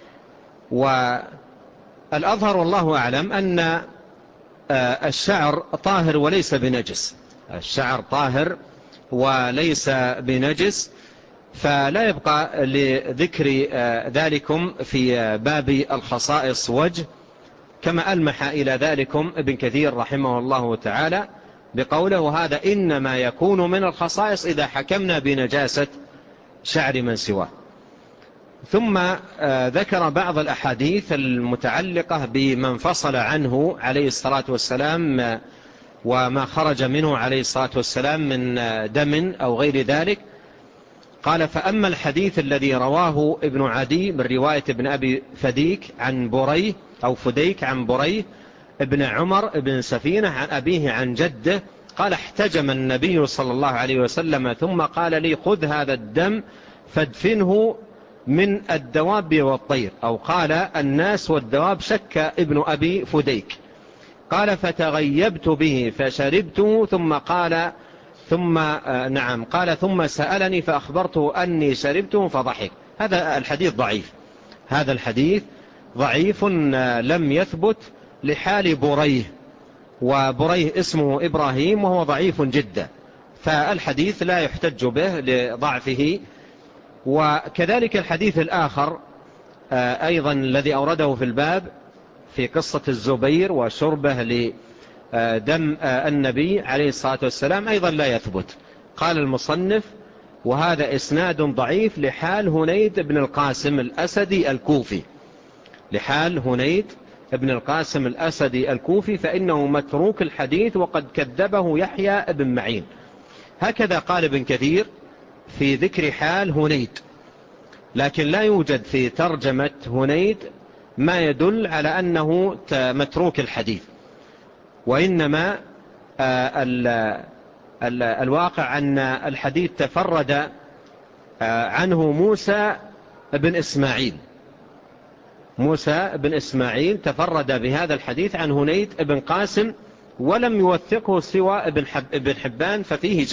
والأظهر والله أعلم أن الشعر طاهر وليس بنجس، الشعر طاهر وليس بنجس، فلا يبقى لذكر ذلكم في باب الخصائص وجه، كما ألمح إلى ذلكم ابن كثير رحمه الله تعالى بقوله هذا إنما يكون من الخصائص إذا حكمنا بنجاسة شعر من سواه. ثم ذكر بعض الأحاديث المتعلقة بمن فصل عنه عليه الصلاة والسلام وما خرج منه عليه الصلاة والسلام من دم أو غير ذلك. قال فأما الحديث الذي رواه ابن عدي من رواية ابن أبي فديك عن بريه أو فديك عن بريه ابن عمر ابن سفينة عن أبيه عن جده قال احتجم النبي صلى الله عليه وسلم ثم قال لي خذ هذا الدم فادفنه من الدواب والطير، أو قال الناس والدواب، شك ابن أبي فديك. قال فتغيبت به فشربته ثم سألني فأخبرته أني شربته فضحك. هذا الحديث ضعيف، هذا الحديث ضعيف لم يثبت لحال بريه، وبريه اسمه إبراهيم وهو ضعيف جدا، فالحديث لا يحتج به لضعفه. وكذلك الحديث الآخر أيضا الذي أورده في الباب في قصة الزبير وشربه لدم النبي عليه الصلاة والسلام أيضا لا يثبت. قال المصنف وهذا إسناد ضعيف لحال هنيد بن القاسم الأسدي الكوفي، لحال هنيد بن القاسم الأسدي الكوفي فإنه متروك الحديث وقد كذبه يحيى بن معين. هكذا قال ابن كثير في ذكر حال هنيد. لكن لا يوجد في ترجمة هنيد ما يدل على أنه متروك الحديث، وإنما الواقع أن الحديث تفرد عنه موسى بن إسماعيل تفرد بهذا الحديث عن هنيد بن قاسم، ولم يوثقه سوى ابن حبان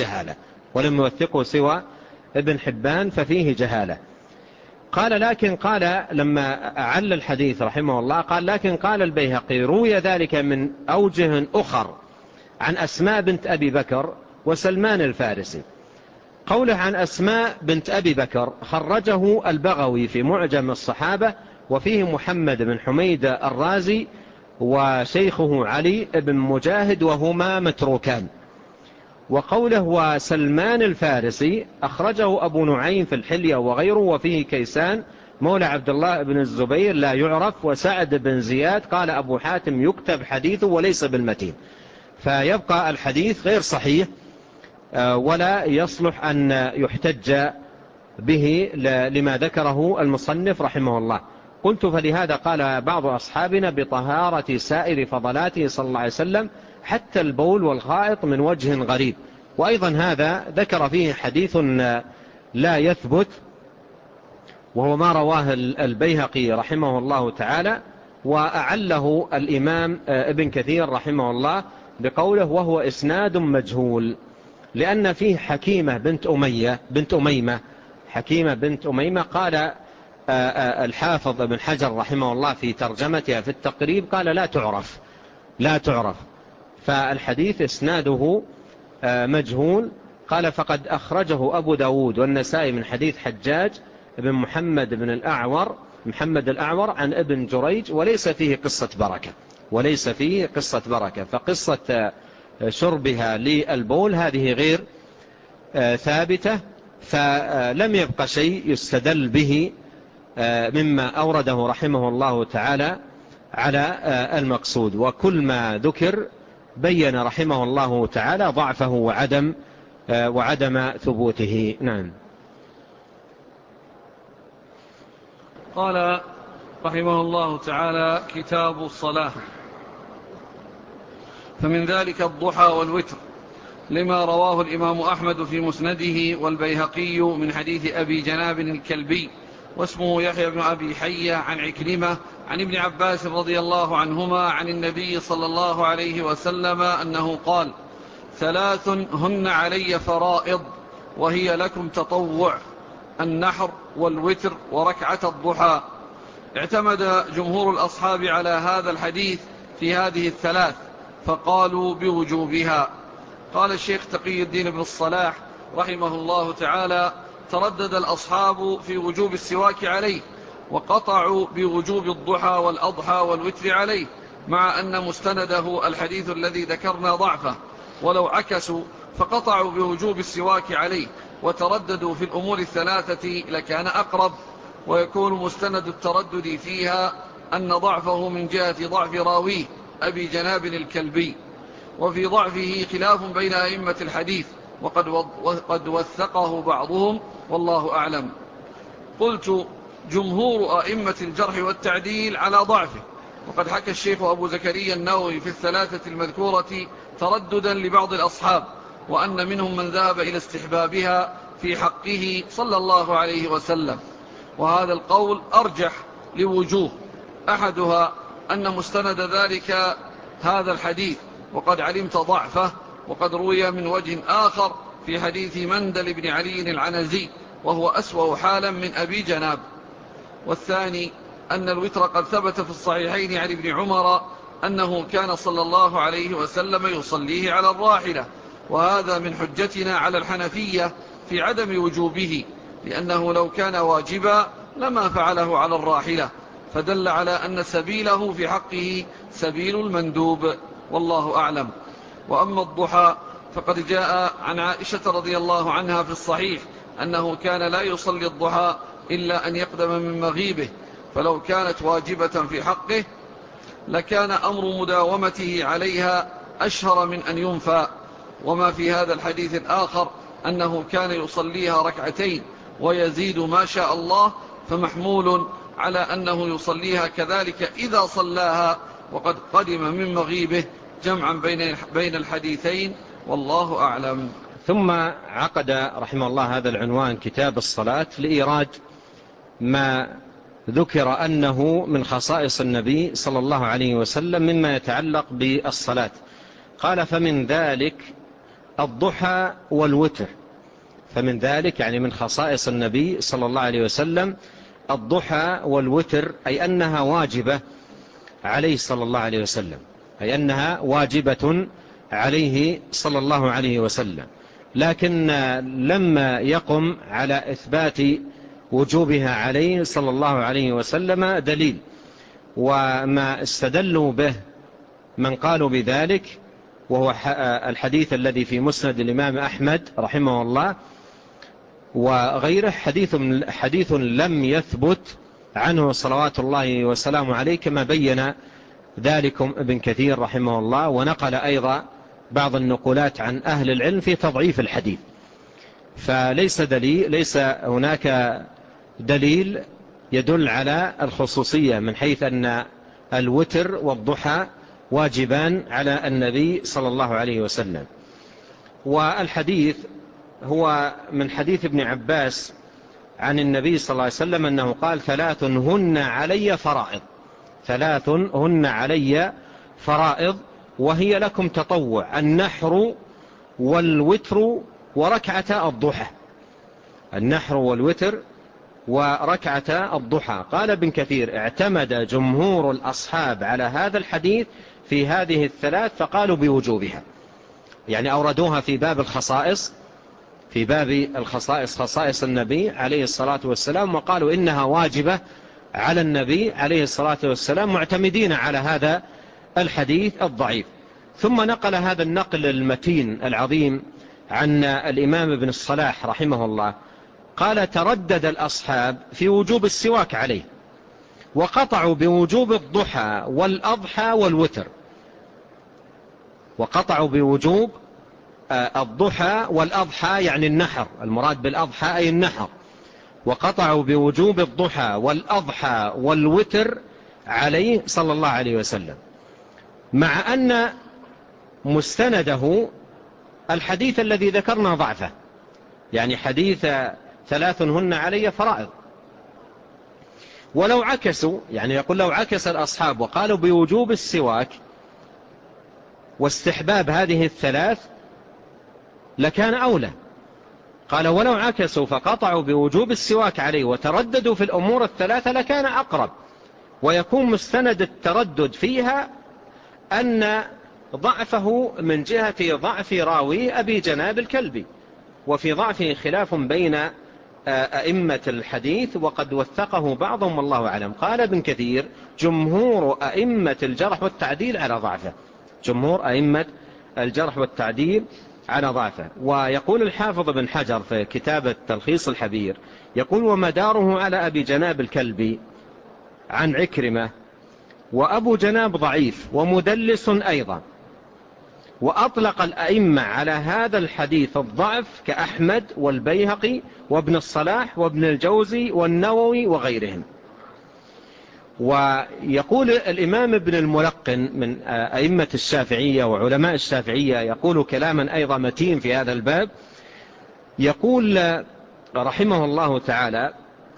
ففيه جهالة. لكن قال لما أعل الحديث رحمه الله قال: لكن قال البيهقي: روي ذلك من أوجه أخر عن أسماء بنت أبي بكر وسلمان الفارسي. قوله عن أسماء بنت أبي بكر خرجه البغوي في معجم الصحابة، وفيه محمد بن حميد الرازي وشيخه علي بن مجاهد، وهما متروكان. وقوله وسلمان الفارسي أخرجه أبو نعيم في الحلية وغيره، وفيه كيسان مولى عبد الله بن الزبير لا يعرف، وسعد بن زياد. قال أبو حاتم: يكتب حديثه وليس بالمتين. فيبقى الحديث غير صحيح ولا يصلح أن يحتج به لما ذكره المصنف رحمه الله. قلت: فلهذا قال بعض أصحابنا بطهارة سائر فضلاته صلى الله عليه وسلم حتى البول والغائط من وجه غريب. وأيضا هذا ذكر فيه حديث لا يثبت، وهو ما رواه البيهقي رحمه الله تعالى، وأعله الإمام ابن كثير رحمه الله بقوله: وهو إسناد مجهول، لأن فيه حكيمة بنت أميمة. قال الحافظ ابن حجر رحمه الله في ترجمتها في التقريب قال: لا تعرف. فالحديث إسناده مجهول. قال: فقد أخرجه أبو داود والنسائي من حديث حجاج بن محمد الأعور عن ابن جريج، وليس فيه قصة بركة. فقصة شربها للبول هذه غير ثابتة، فلم يبقى شيء يستدل به مما أورده رحمه الله تعالى على المقصود. وكل ما ذكر بين رحمه الله تعالى ضعفه وعدم ثبوته. نعم. قال رحمه الله تعالى: كتاب الصلاة. فمن ذلك الضحى والوتر، لما رواه الإمام أحمد في مسنده والبيهقي من حديث أبي جناب الكلبي واسمه يحيى بن أبي حية عن عكرمة عن ابن عباس رضي الله عنهما عن النبي صلى الله عليه وسلم أنه قال: 3 هن علي فرائض وهي لكم تطوع: النحر والوتر وركعة الضحى. اعتمد جمهور الأصحاب على هذا الحديث في هذه ال3 فقالوا بوجوبها. قال الشيخ تقي الدين بن الصلاح رحمه الله تعالى: تردد الأصحاب في وجوب السواك عليه، وقطعوا بوجوب الضحى والأضحى والوتر عليه، مع أن مستنده الحديث الذي ذكرنا ضعفه. ولو عكسوا فقطعوا بوجوب السواك عليه وترددوا في الأمور ال3 لكان أقرب، ويكون مستند التردد فيها أن ضعفه من جهة ضعف راويه أبي جناب الكلبي، وفي ضعفه خلاف بين أئمة الحديث، وقد وثقه بعضهم والله أعلم. قلت: جمهور أئمة الجرح والتعديل على ضعفه، وقد حكى الشيخ أبو زكريا النووي في ال3 المذكورة ترددا لبعض الأصحاب، وأن منهم من ذهب إلى استحبابها في حقه صلى الله عليه وسلم. وهذا القول أرجح لوجوه: أحدها أن مستند ذلك هذا الحديث، وقد علمت ضعفه، وقد روي من وجه آخر في حديث مندل بن علي العنزي، وهو أسوأ حالا من أبي جناب. والثاني أن الوتر قد ثبت في الصحيحين عن ابن عمر أنه كان صلى الله عليه وسلم يصليه على الراحلة، وهذا من حجتنا على الحنفية في عدم وجوبه، لأنه لو كان واجبا لما فعله على الراحلة، فدل على أن سبيله في حقه سبيل المندوب، والله أعلم. وأما الضحى فقد جاء عن عائشة رضي الله عنها في الصحيح أنه كان لا يصلي الضحى إلا أن يقدم من مغيبه، فلو كانت واجبة في حقه لكان أمر مداومته عليها أشهر من أن ينفى. وما في هذا الحديث الآخر أنه كان يصليها 2 ركعتين ويزيد ما شاء الله، فمحمول على أنه يصليها كذلك إذا صلاها وقد قدم من مغيبه، جمعا بين الحديثين، والله أعلم. ثم عقد رحمه الله هذا العنوان كتاب الصلاة لإيراد ما ذكر أنه من خصائص النبي صلى الله عليه وسلم مما يتعلق بالصلاة. قال: فمن ذلك الضحى والوتر. فمن ذلك يعني من خصائص النبي صلى الله عليه وسلم الضحى والوتر، أي أنها واجبة عليه صلى الله عليه وسلم، أي أنها واجبة عليه صلى الله عليه وسلم، لكن لما يقم على إثبات وجوبها عليه صلى الله عليه وسلم دليل. وما استدلوا به من قالوا بذلك وهو الحديث الذي في مسند الإمام أحمد رحمه الله وغيره، حديث لم يثبت عنه صلوات الله وسلامه عليه، كما بين ذلك ابن كثير رحمه الله، ونقل أيضا بعض النقولات عن أهل العلم في تضعيف الحديث. فليس ليس هناك دليل يدل على الخصوصية من حيث أن الوتر والضحى واجبان على النبي صلى الله عليه وسلم. والحديث هو من حديث ابن عباس عن النبي صلى الله عليه وسلم أنه قال: 3 هن علي فرائض، 3 هن علي فرائض وهي لكم تطوع: النحر والوتر وركعة الضحى. النحر والوتر وركعة الضحى. قال ابن كثير: اعتمد جمهور الأصحاب على هذا الحديث في هذه ال3 فقالوا بوجوبها، يعني أوردوها في باب الخصائص، في باب الخصائص، خصائص النبي عليه الصلاة والسلام، وقالوا إنها واجبة على النبي عليه الصلاة والسلام، معتمدين على هذا الحديث الضعيف. ثم نقل هذا النقل المتين العظيم عن الإمام ابن الصلاح رحمه الله، قال: تردد الأصحاب في وجوب السواك عليه، وقطعوا بوجوب الضحى والأضحى والوتر، وقطعوا بوجوب الضحى والأضحى يعني النحر، المراد بالأضحى أي النحر، وقطعوا بوجوب الضحى والأضحى والوتر عليه صلى الله عليه وسلم، مع أن مستنده الحديث الذي ذكرنا ضعفه، يعني حديث 3 هن علي فرائض. ولو عكسوا، يعني يقول لو عكس الأصحاب وقالوا بوجوب السواك واستحباب هذه ال3 لكان أولى. قال: ولو عكسوا فقطعوا بوجوب السواك عليه وترددوا في الأمور ال3 لكان أقرب، ويكون مستند التردد فيها أن ضعفه من جهة ضعف راوي أبي جناب الكلبي، وفي ضعفه خلاف بين أئمة الحديث وقد وثقه بعضهم والله أعلم. قال ابن كثير: جمهور أئمة الجرح والتعديل على ضعفه، جمهور أئمة الجرح والتعديل على ضعفه. ويقول الحافظ بن حجر في كتاب التلخيص الحبير، يقول: ومداره على أبي جناب الكلبي عن عكرمة، وأبو جناب ضعيف ومدلس أيضا، وأطلق الأئمة على هذا الحديث الضعف كأحمد والبيهقي وابن الصلاح وابن الجوزي والنووي وغيرهم. ويقول الإمام ابن الملقن من أئمة الشافعية وعلماء الشافعية، يقول كلاما أيضا متين في هذا الباب، يقول رحمه الله تعالى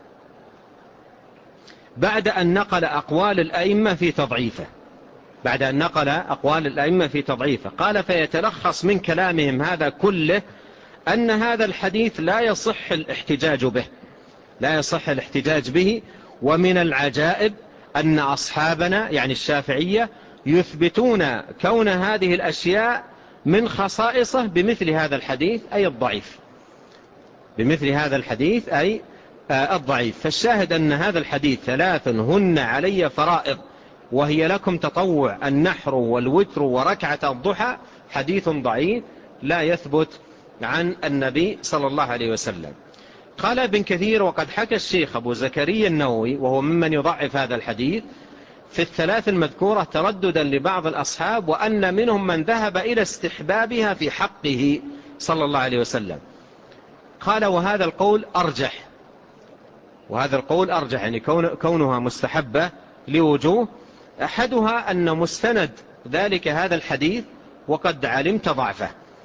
بعد أن نقل أقوال الأئمة في تضعيفه، بعد أن نقل أقوال الأئمة في تضعيفه، قال: فيتلخص من كلامهم هذا كله أن هذا الحديث لا يصح الاحتجاج به، لا يصح الاحتجاج به. ومن العجائب أن أصحابنا يعني الشافعية يثبتون كون هذه الأشياء من خصائصه بمثل هذا الحديث أي الضعيف، بمثل هذا الحديث أي الضعيف. فالشاهد أن هذا الحديث 3 هن علي فرائض وهي لكم تطوع: النحر والوتر وركعة الضحى، حديث ضعيف لا يثبت عن النبي صلى الله عليه وسلم. قال ابن كثير: وقد حكى الشيخ أبو زكريا النووي وهو ممن يضعف هذا الحديث في ال3 المذكورة ترددا لبعض الأصحاب، وأن منهم من ذهب إلى استحبابها في حقه صلى الله عليه وسلم. قال: وهذا القول أرجح، وهذا القول أرجح، يعني كونها مستحبة لوجوه. أحدها أن مستند ذلك هذا الحديث وقد علمت ضعفه،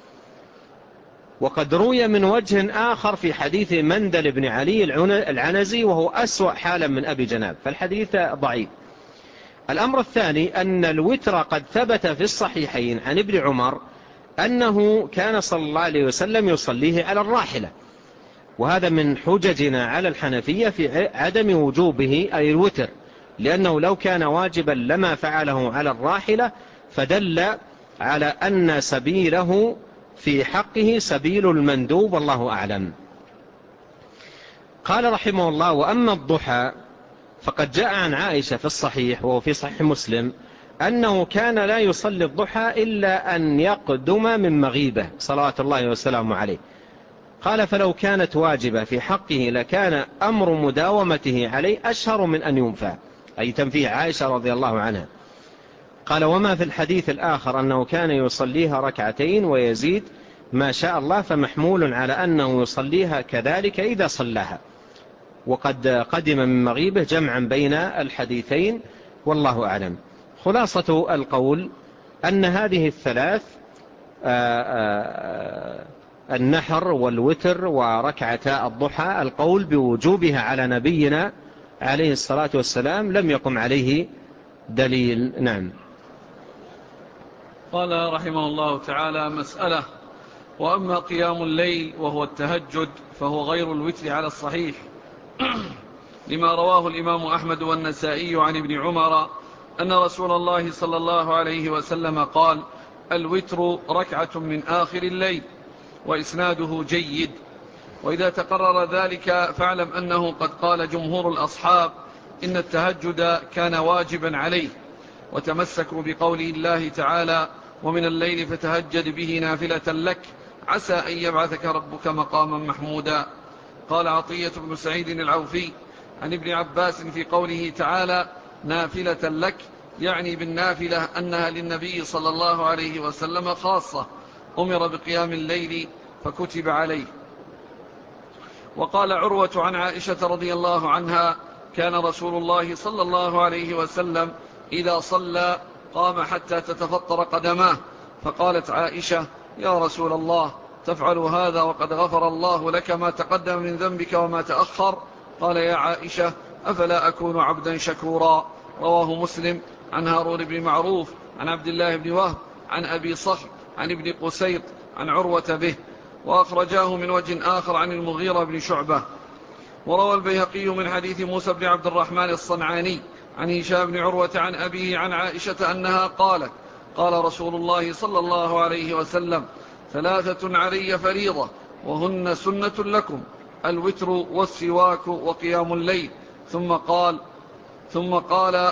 وقد روي من وجه آخر في حديث مندل بن علي العنزي وهو أسوأ حالا من أبي جناب، فالحديث ضعيف. الأمر الثاني أن الوتر قد ثبت في الصحيحين عن ابن عمر أنه كان صلى الله عليه وسلم يصليه على الراحلة، وهذا من حججنا على الحنفية في عدم وجوبه أي الوتر، لأنه لو كان واجبا لما فعله على الراحلة، فدل على أن سبيله في حقه سبيل المندوب، والله أعلم. قال رحمه الله: وأما الضحى فقد جاء عن عائشة في الصحيح وهو في صحيح مسلم أنه كان لا يصلي الضحى إلا أن يقدم من مغيبة صلوات الله وسلامه عليه. قال: فلو كانت واجبة في حقه لكان أمر مداومته عليه أشهر من أن ينفع، أي تنفيه عائشة رضي الله عنها. قال: وما في الحديث الآخر أنه كان يصليها ركعتين ويزيد ما شاء الله، فمحمول على أنه يصليها كذلك إذا صلاها، وقد قدم من مغيبه جمعا بين الحديثين، والله أعلم. خلاصة القول أن هذه الثلاث النحر والوتر وركعتا الضحى القول بوجوبها على نبينا عليه الصلاة والسلام لم يقم عليه دليل. نعم. قال رحمه الله تعالى: مسألة: وأما قيام الليل وهو التهجد فهو غير الوتر على الصحيح لما رواه الإمام أحمد والنسائي عن ابن عمر أن رسول الله صلى الله عليه وسلم قال: الوتر ركعة من آخر الليل، وإسناده جيد. وإذا تقرر ذلك فاعلم أنه قد قال جمهور الأصحاب إن التهجد كان واجبا عليه، وتمسكوا بقول الله تعالى: ومن الليل فتهجد به نافلة لك عسى أن يبعثك ربك مقاما محمودا. قال عطية بن سعيد العوفي عن ابن عباس في قوله تعالى نافلة لك يعني بالنافلة أنها للنبي صلى الله عليه وسلم خاصة، أمر بقيام الليل فكتب عليه. وقال عروة عن عائشة رضي الله عنها: كان رسول الله صلى الله عليه وسلم إذا صلى قام حتى تتفطر قدماه، فقالت عائشة: يا رسول الله تفعل هذا وقد غفر الله لك ما تقدم من ذنبك وما تأخر؟ قال: يا عائشة أفلا أكون عبدا شكورا. رواه مسلم عن هارون بن معروف عن عبد الله بن وهب عن أبي صخر عن ابن قسيط عن عروة به، وأخرجاه من وجه آخر عن المغيرة بن شعبة. وروى البيهقي من حديث موسى بن عبد الرحمن الصنعاني عن هشام بن عروة عن أبيه عن عائشة أنها قالت: قال رسول الله صلى الله عليه وسلم: ثلاثة علي فريضة وهن سنة لكم: الوتر والسواك وقيام الليل. ثم قال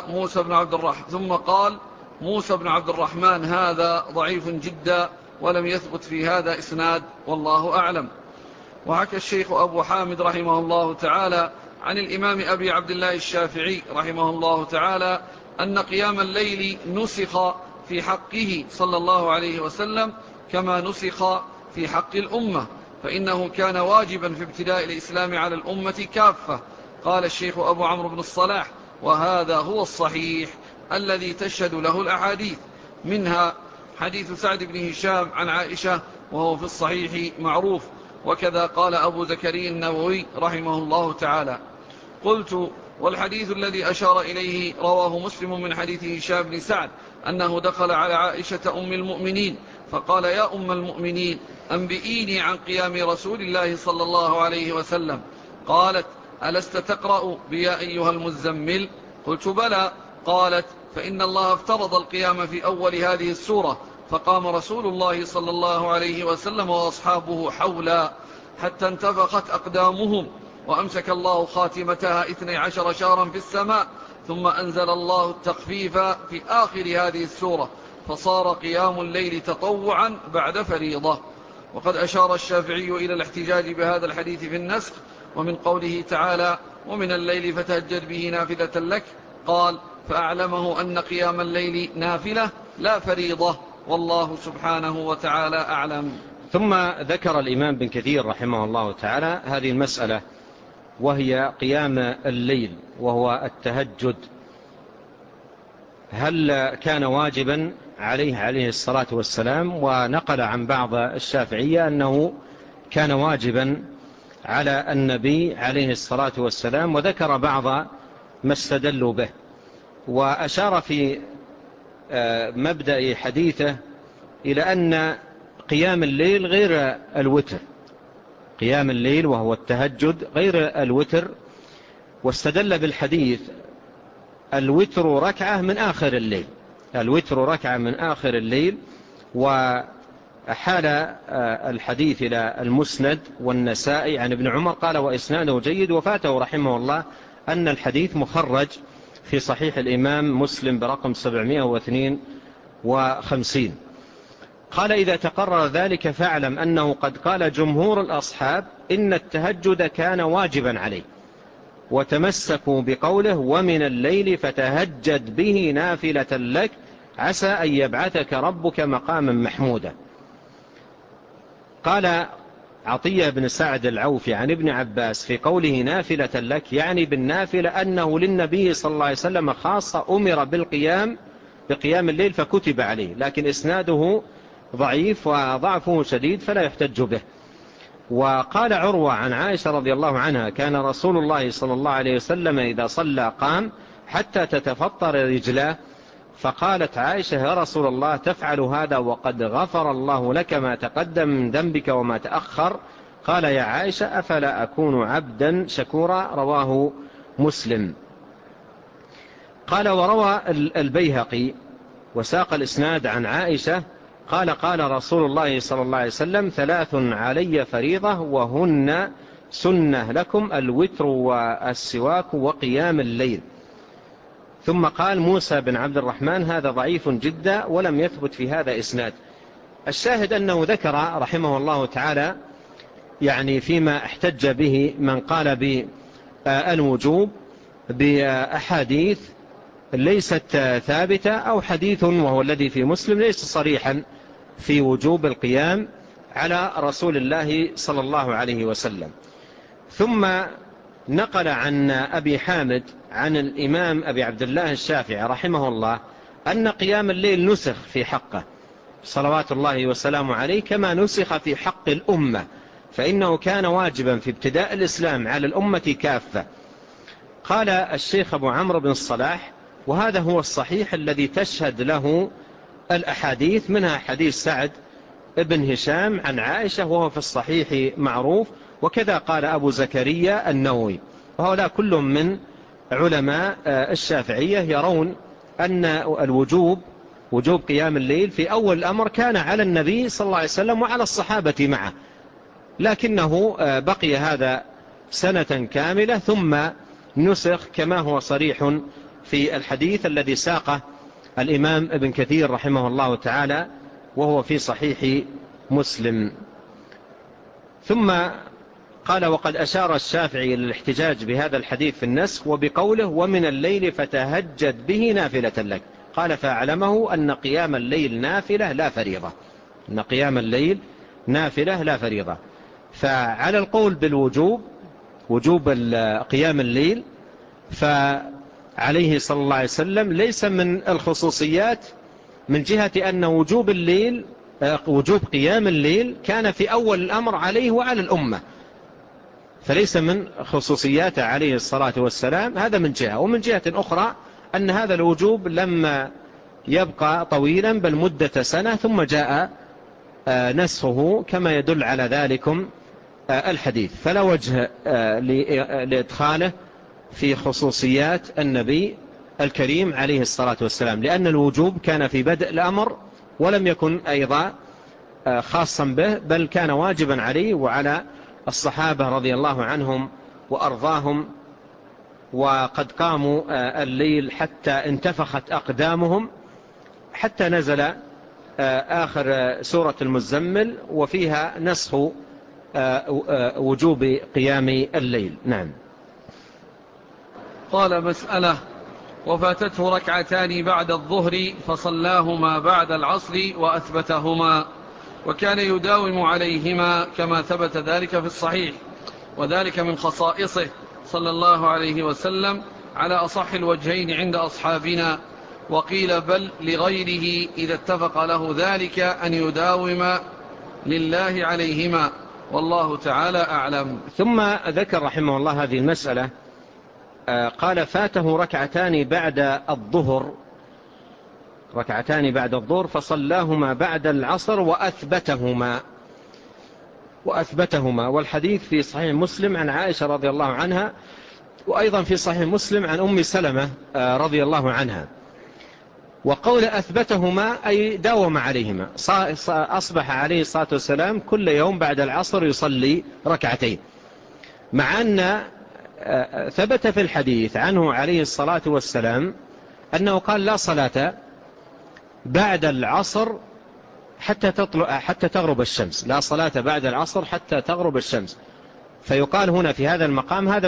موسى بن عبد الرحمن هذا ضعيف جدا ولم يثبت في هذا إسناد، والله أعلم. وحكى الشيخ أبو حامد رحمه الله تعالى عن الإمام أبي عبد الله الشافعي رحمه الله تعالى أن قيام الليل نسخ في حقه صلى الله عليه وسلم كما نسخ في حق الأمة، فإنه كان واجبا في ابتداء الإسلام على الأمة كافة. قال الشيخ أبو عمرو بن الصلاح: وهذا هو الصحيح الذي تشهد له الأحاديث، منها حديث سعد بن هشام عن عائشة وهو في الصحيح معروف. وكذا قال أبو زكريا النووي رحمه الله تعالى. قلت: والحديث الذي أشار إليه رواه مسلم من حديث هشام بن سعد أنه دخل على عائشة أم المؤمنين فقال: يا أم المؤمنين أنبئيني عن قيام رسول الله صلى الله عليه وسلم. قالت: ألست تقرأ بيا أيها المزمل؟ قلت: بلى. قالت: فإن الله افترض القيام في أول هذه السورة، فقام رسول الله صلى الله عليه وسلم وأصحابه حولا حتى انتفخت أقدامهم، وأمسك الله خاتمتها 12 شهرا في السماء، ثم أنزل الله التخفيف في آخر هذه السورة، فصار قيام الليل تطوعا بعد فريضة. وقد أشار الشافعي إلى الاحتجاج بهذا الحديث في النسخ، ومن قوله تعالى: ومن الليل فتهجد به نافلة لك، قال: فأعلمه أن قيام الليل نافلة لا فريضة، والله سبحانه وتعالى أعلم. ثم ذكر الإمام بن كثير رحمه الله تعالى هذه المسألة وهي قيام الليل وهو التهجد، هل كان واجبا عليه الصلاة والسلام؟ ونقل عن بعض الشافعية أنه كان واجبا على النبي عليه الصلاة والسلام، وذكر بعض ما استدلوا به، وأشار في مبدأ حديثه إلى أن قيام الليل غير الوتر، قيام الليل وهو التهجد غير الوتر، واستدل بالحديث الوتر ركعة من آخر الليل، الوتر ركعة من آخر الليل. وحال الحديث إلى المسند والنسائي عن ابن عمر قال وإسناده جيد، وفاته رحمه الله أن الحديث مخرج في صحيح الإمام مسلم برقم 752. قال إذا تقرر ذلك فاعلم أنه قد قال جمهور الأصحاب إن التهجد كان واجبا عليه، وتمسكوا بقوله ومن الليل فتهجد به نافلة لك عسى أن يبعثك ربك مقاما محمودا. قال عطية بن سعد العوفي عن ابن عباس في قوله نافلة لك يعني بالنافلة أنه للنبي صلى الله عليه وسلم خاصة أمر بقيام الليل فكتب عليه، لكن إسناده ضعيف وضعفه شديد فلا يحتج به. وقال عروة عن عائشة رضي الله عنها كان رسول الله صلى الله عليه وسلم إذا صلى قام حتى تتفطر رجلاه، فقالت عائشة يا رسول الله تفعل هذا وقد غفر الله لك ما تقدم من ذنبك وما تأخر؟ قال يا عائشة أفلا أكون عبدا شكورا؟ رواه مسلم. قال وروى البيهقي وساق الإسناد عن عائشة قال قال رسول الله صلى الله عليه وسلم 3 علي فريضة وهن سنة لكم الوتر والسواك وقيام الليل. ثم قال موسى بن عبد الرحمن هذا ضعيف جدا ولم يثبت في هذا إسناد. الشاهد أنه ذكر رحمه الله تعالى يعني فيما احتج به من قال بالوجوب بأحاديث ليست ثابتة، أو حديث وهو الذي في مسلم ليس صريحا في وجوب القيام على رسول الله صلى الله عليه وسلم. ثم نقل عن أبي حامد عن الإمام أبي عبد الله الشافعي رحمه الله أن قيام الليل نسخ في حقه صلوات الله وسلامه عليه كما نسخ في حق الأمة، فإنه كان واجبا في ابتداء الإسلام على الأمة كافة. قال الشيخ أبو عمرو بن الصلاح وهذا هو الصحيح الذي تشهد له الأحاديث، منها حديث سعد ابن هشام عن عائشة وهو في الصحيح معروف، وكذا قال أبو زكريا النووي، وهؤلاء كل من علماء الشافعية يرون أن وجوب قيام الليل في أول الأمر كان على النبي صلى الله عليه وسلم وعلى الصحابة معه، لكنه بقي هذا سنة كاملة ثم نسخ كما هو صريح في الحديث الذي ساقه الإمام ابن كثير رحمه الله تعالى وهو في صحيح مسلم. ثم قال وقد أشار الشافعي للاحتجاج بهذا الحديث في النسخ وبقوله ومن الليل فتهجد به نافلة لك، قال فأعلمه أن قيام الليل نافلة لا فريضة، أن قيام الليل نافلة لا فريضة. فعلى القول وجوب قيام الليل فعليه صلى الله عليه وسلم ليس من الخصوصيات من جهة أن وجوب قيام الليل كان في أول الأمر عليه وعلى الأمة، فليس من خصوصيات عليه الصلاة والسلام، هذا من جهة. ومن جهة أخرى أن هذا الوجوب لما يبقى طويلا بل مدة سنة ثم جاء نسخه كما يدل على ذلكم الحديث، فلا وجه لإدخاله في خصوصيات النبي الكريم عليه الصلاة والسلام، لأن الوجوب كان في بدء الأمر ولم يكن أيضا خاصا به، بل كان واجبا عليه وعلى الصحابة رضي الله عنهم وأرضاهم، وقد قاموا الليل حتى انتفخت أقدامهم حتى نزل آخر سورة المزمل وفيها نسخ وجوب قيام الليل. نعم. قال مسألة وفاتته ركعتان بعد الظهر فصلاهما بعد العصر وأثبتهما، وكان يداوم عليهما كما ثبت ذلك في الصحيح، وذلك من خصائصه صلى الله عليه وسلم على أصح الوجهين عند أصحابنا، وقيل بل لغيره إذا اتفق له ذلك أن يداوم لله عليهما، والله تعالى أعلم. ثم ذكر رحمه الله هذه المسألة، قال فاته ركعتان بعد الظهر فصلاهما بعد العصر وأثبتهما، والحديث في صحيح مسلم عن عائشة رضي الله عنها، وأيضا في صحيح مسلم عن أم سلمة رضي الله عنها. وقول أثبتهما أي داوم عليهما، أصبح عليه الصلاة والسلام كل يوم بعد العصر يصلي ركعتين، مع أن ثبت في الحديث عنه عليه الصلاة والسلام أنه قال لا صلاة بعد العصر حتى تغرب الشمس، لا صلاة بعد العصر حتى تغرب الشمس. فيقال هنا في هذا المقام هذا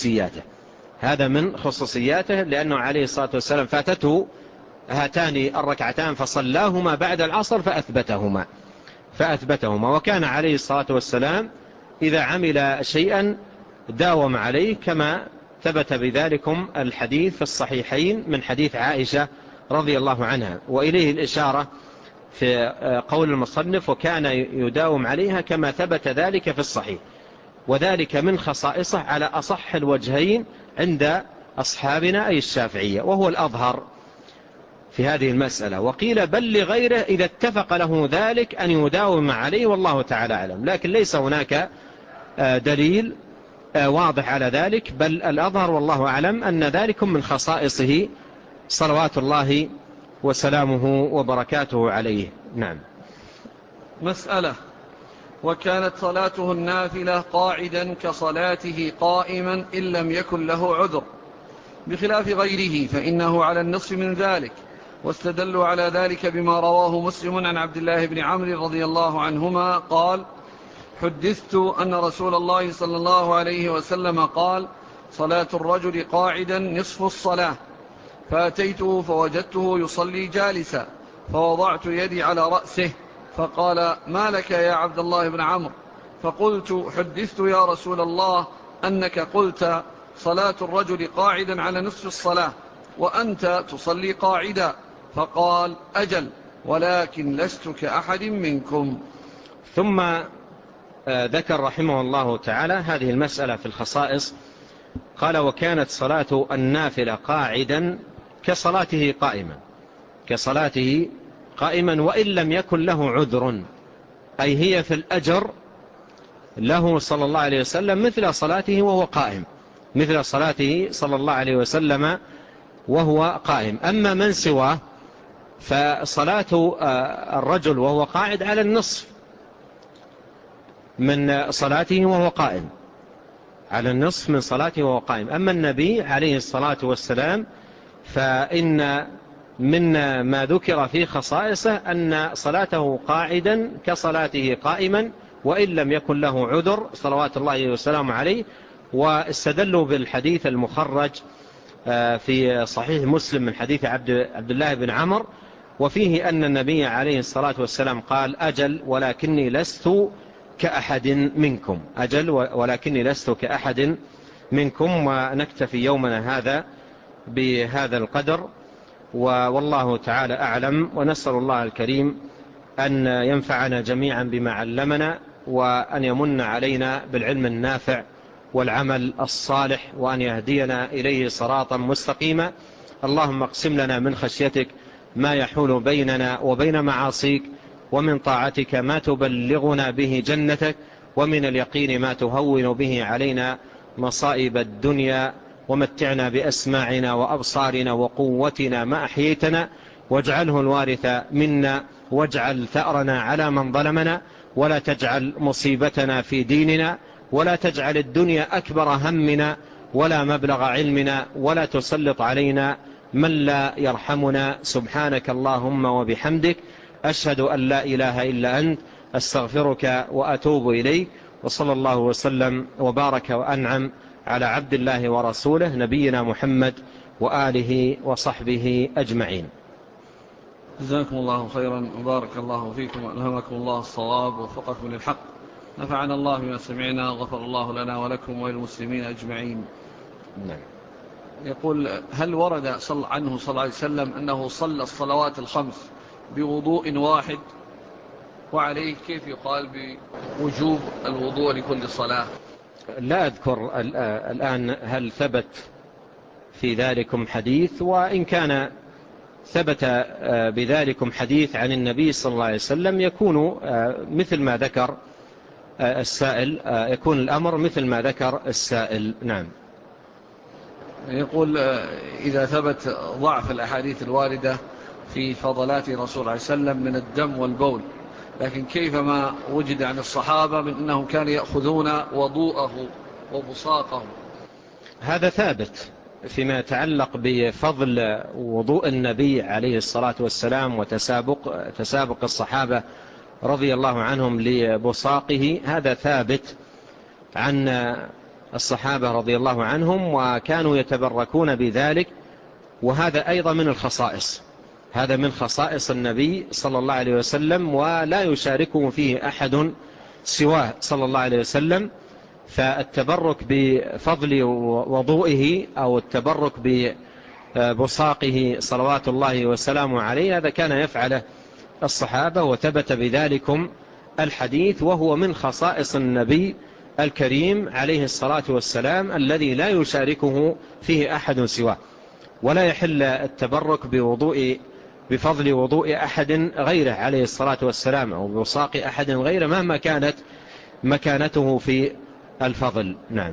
من خصوصياته، لأنه عليه الصلاة والسلام فاتته هاتان الركعتان فصلاهما بعد العصر فأثبتهما. وكان عليه الصلاة والسلام إذا عمل شيئا داوم عليه، كما ثبت بذلكم الحديث في الصحيحين من حديث عائشة رضي الله عنها، وإليه الإشارة في قول المصنف وكان يداوم عليها كما ثبت ذلك في الصحيح، وذلك من خصائصه على أصح الوجهين عند أصحابنا أي الشافعية، وهو الأظهر في هذه المسألة. وقيل بل لغيره إذا اتفق له ذلك أن يداوم عليه، والله تعالى أعلم، لكن ليس هناك دليل واضح على ذلك، بل الأظهر والله أعلم أن ذلك من خصائصه صلوات الله وسلامه وبركاته عليه. نعم. مسألة: وكانت صلاته النافلة قاعدا كصلاته قائما إن لم يكن له عذر، بخلاف غيره فإنه على النصف من ذلك. واستدلوا على ذلك بما رواه مسلم عن عبد الله بن عمرو رضي الله عنهما قال: حدثت أن رسول الله صلى الله عليه وسلم قال: صلاة الرجل قاعدا نصف الصلاة، فأتيته فوجدته يصلي جالسا، فوضعت يدي على رأسه، فقال: ما لك يا عبد الله بن عمرو؟ فقلت: حدثت يا رسول الله أنك قلت صلاة الرجل قاعدا على نصف الصلاة وأنت تصلي قاعدا. فقال: أجل، ولكن لست كأحد منكم. ثم ذكر رحمه الله تعالى هذه المسألة في الخصائص، قال: وكانت صلاة النافلة قاعدا كصلاته قائما وإن لم يكن له عذر، أي هي في الأجر له صلى الله عليه وسلم مثل صلاته صلى الله عليه وسلم وهو قائم. أما من سواه فصلاة الرجل وهو قاعد على النصف من صلاته وهو قائم، أما النبي عليه الصلاة والسلام فإن من ما ذكر في خصائصه أن صلاته قاعدا كصلاته قائما وإن لم يكن له عذر صلوات الله وسلامه عليه. واستدلوا بالحديث المخرج في صحيح مسلم من حديث عبد الله بن عمرو، وفيه أن النبي عليه الصلاة والسلام قال: أجل ولكني لست كأحد منكم. ونكتفي يومنا هذا بهذا القدر، والله تعالى أعلم. ونسأل الله الكريم أن ينفعنا جميعا بما علمنا، وأن يمن علينا بالعلم النافع والعمل الصالح، وأن يهدينا إليه صراطا مستقيما. اللهم اقسم لنا من خشيتك ما يحول بيننا وبين معاصيك، ومن طاعتك ما تبلغنا به جنتك، ومن اليقين ما تهون به علينا مصائب الدنيا، ومتعنا بأسماعنا وأبصارنا وقوتنا ما أحييتنا، واجعله الوارث منا، واجعل ثأرنا على من ظلمنا، ولا تجعل مصيبتنا في ديننا، ولا تجعل الدنيا أكبر همنا ولا مبلغ علمنا، ولا تسلط علينا من لا يرحمنا. سبحانك اللهم وبحمدك، أشهد أن لا إله إلا أنت، أستغفرك وأتوب إليك. وصلى الله وسلم وبارك وأنعم على عبد الله ورسوله نبينا محمد وآله وصحبه أجمعين. جزاكم الله خيرا وبارك الله فيكم وألهمكم الله الصواب ووفقكم للحق. نفعنا الله بما سمعنا، غفر الله لنا ولكم وللمسلمين أجمعين. نعم. يقول: هل ورد عنه صلى الله عليه وسلم أنه صلى الصلوات الخمس بوضوء واحد؟ وعليه كيف يقال بوجوب الوضوء لكل صلاة؟ لا أذكر الآن هل ثبت في ذلكم حديث، وإن كان ثبت بذلكم حديث عن النبي صلى الله عليه وسلم يكون مثل ما ذكر السائل، يكون الأمر مثل ما ذكر السائل. نعم. يقول: إذا ثبت ضعف الأحاديث الواردة في فضلات رسول الله صلى الله عليه وسلم من الدم والبول، لكن كيفما وجد عن الصحابة من أنهم كانوا يأخذون وضوءه وبصاقه؟ هذا ثابت فيما يتعلق بفضل وضوء النبي عليه الصلاة والسلام وتسابق الصحابة رضي الله عنهم لبصاقه. هذا ثابت عن الصحابة رضي الله عنهم، وكانوا يتبركون بذلك. وهذا أيضا من الخصائص، هذا من خصائص النبي صلى الله عليه وسلم، ولا يشاركه فيه أحد سواه صلى الله عليه وسلم. فالتبرك بفضل وضوئه أو التبرك ببصاقه صلوات الله وسلامه عليه، هذا كان يفعله الصحابة، وثبت بذلكم الحديث، وهو من خصائص النبي الكريم عليه الصلاة والسلام الذي لا يشاركه فيه أحد سواه. ولا يحل التبرك بفضل وضوء أحد غيره عليه الصلاة والسلام أو بوصاق أحد غيره مهما كانت مكانته في الفضل. نعم.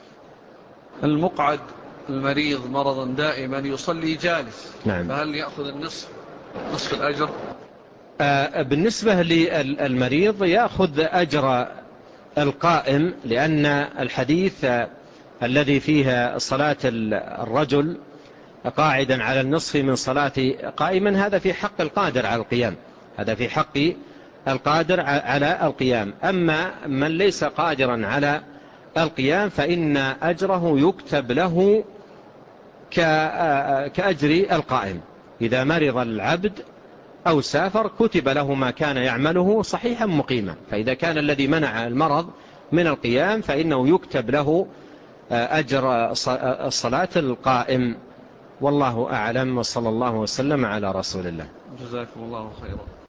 المقعد المريض مرضا دائما يصلي جالس، نعم. فهل يأخذ نصف الأجر؟ بالنسبة للمريض يأخذ أجر القائم، لأن الحديث الذي فيه صلاة الرجل قاعدا على النصف من صلاة قائما، هذا في حق القادر على القيام، هذا في حق القادر على القيام. أما من ليس قادرا على القيام فإن أجره يكتب له كأجر القائم. إذا مرض العبد أو سافر كتب له ما كان يعمله صحيحا مقيما. فإذا كان الذي منع المرض من القيام فإنه يكتب له أجر الصلاة القائم. والله أعلم، وصلى الله وسلم على رسول الله. جزاكم الله خيرا.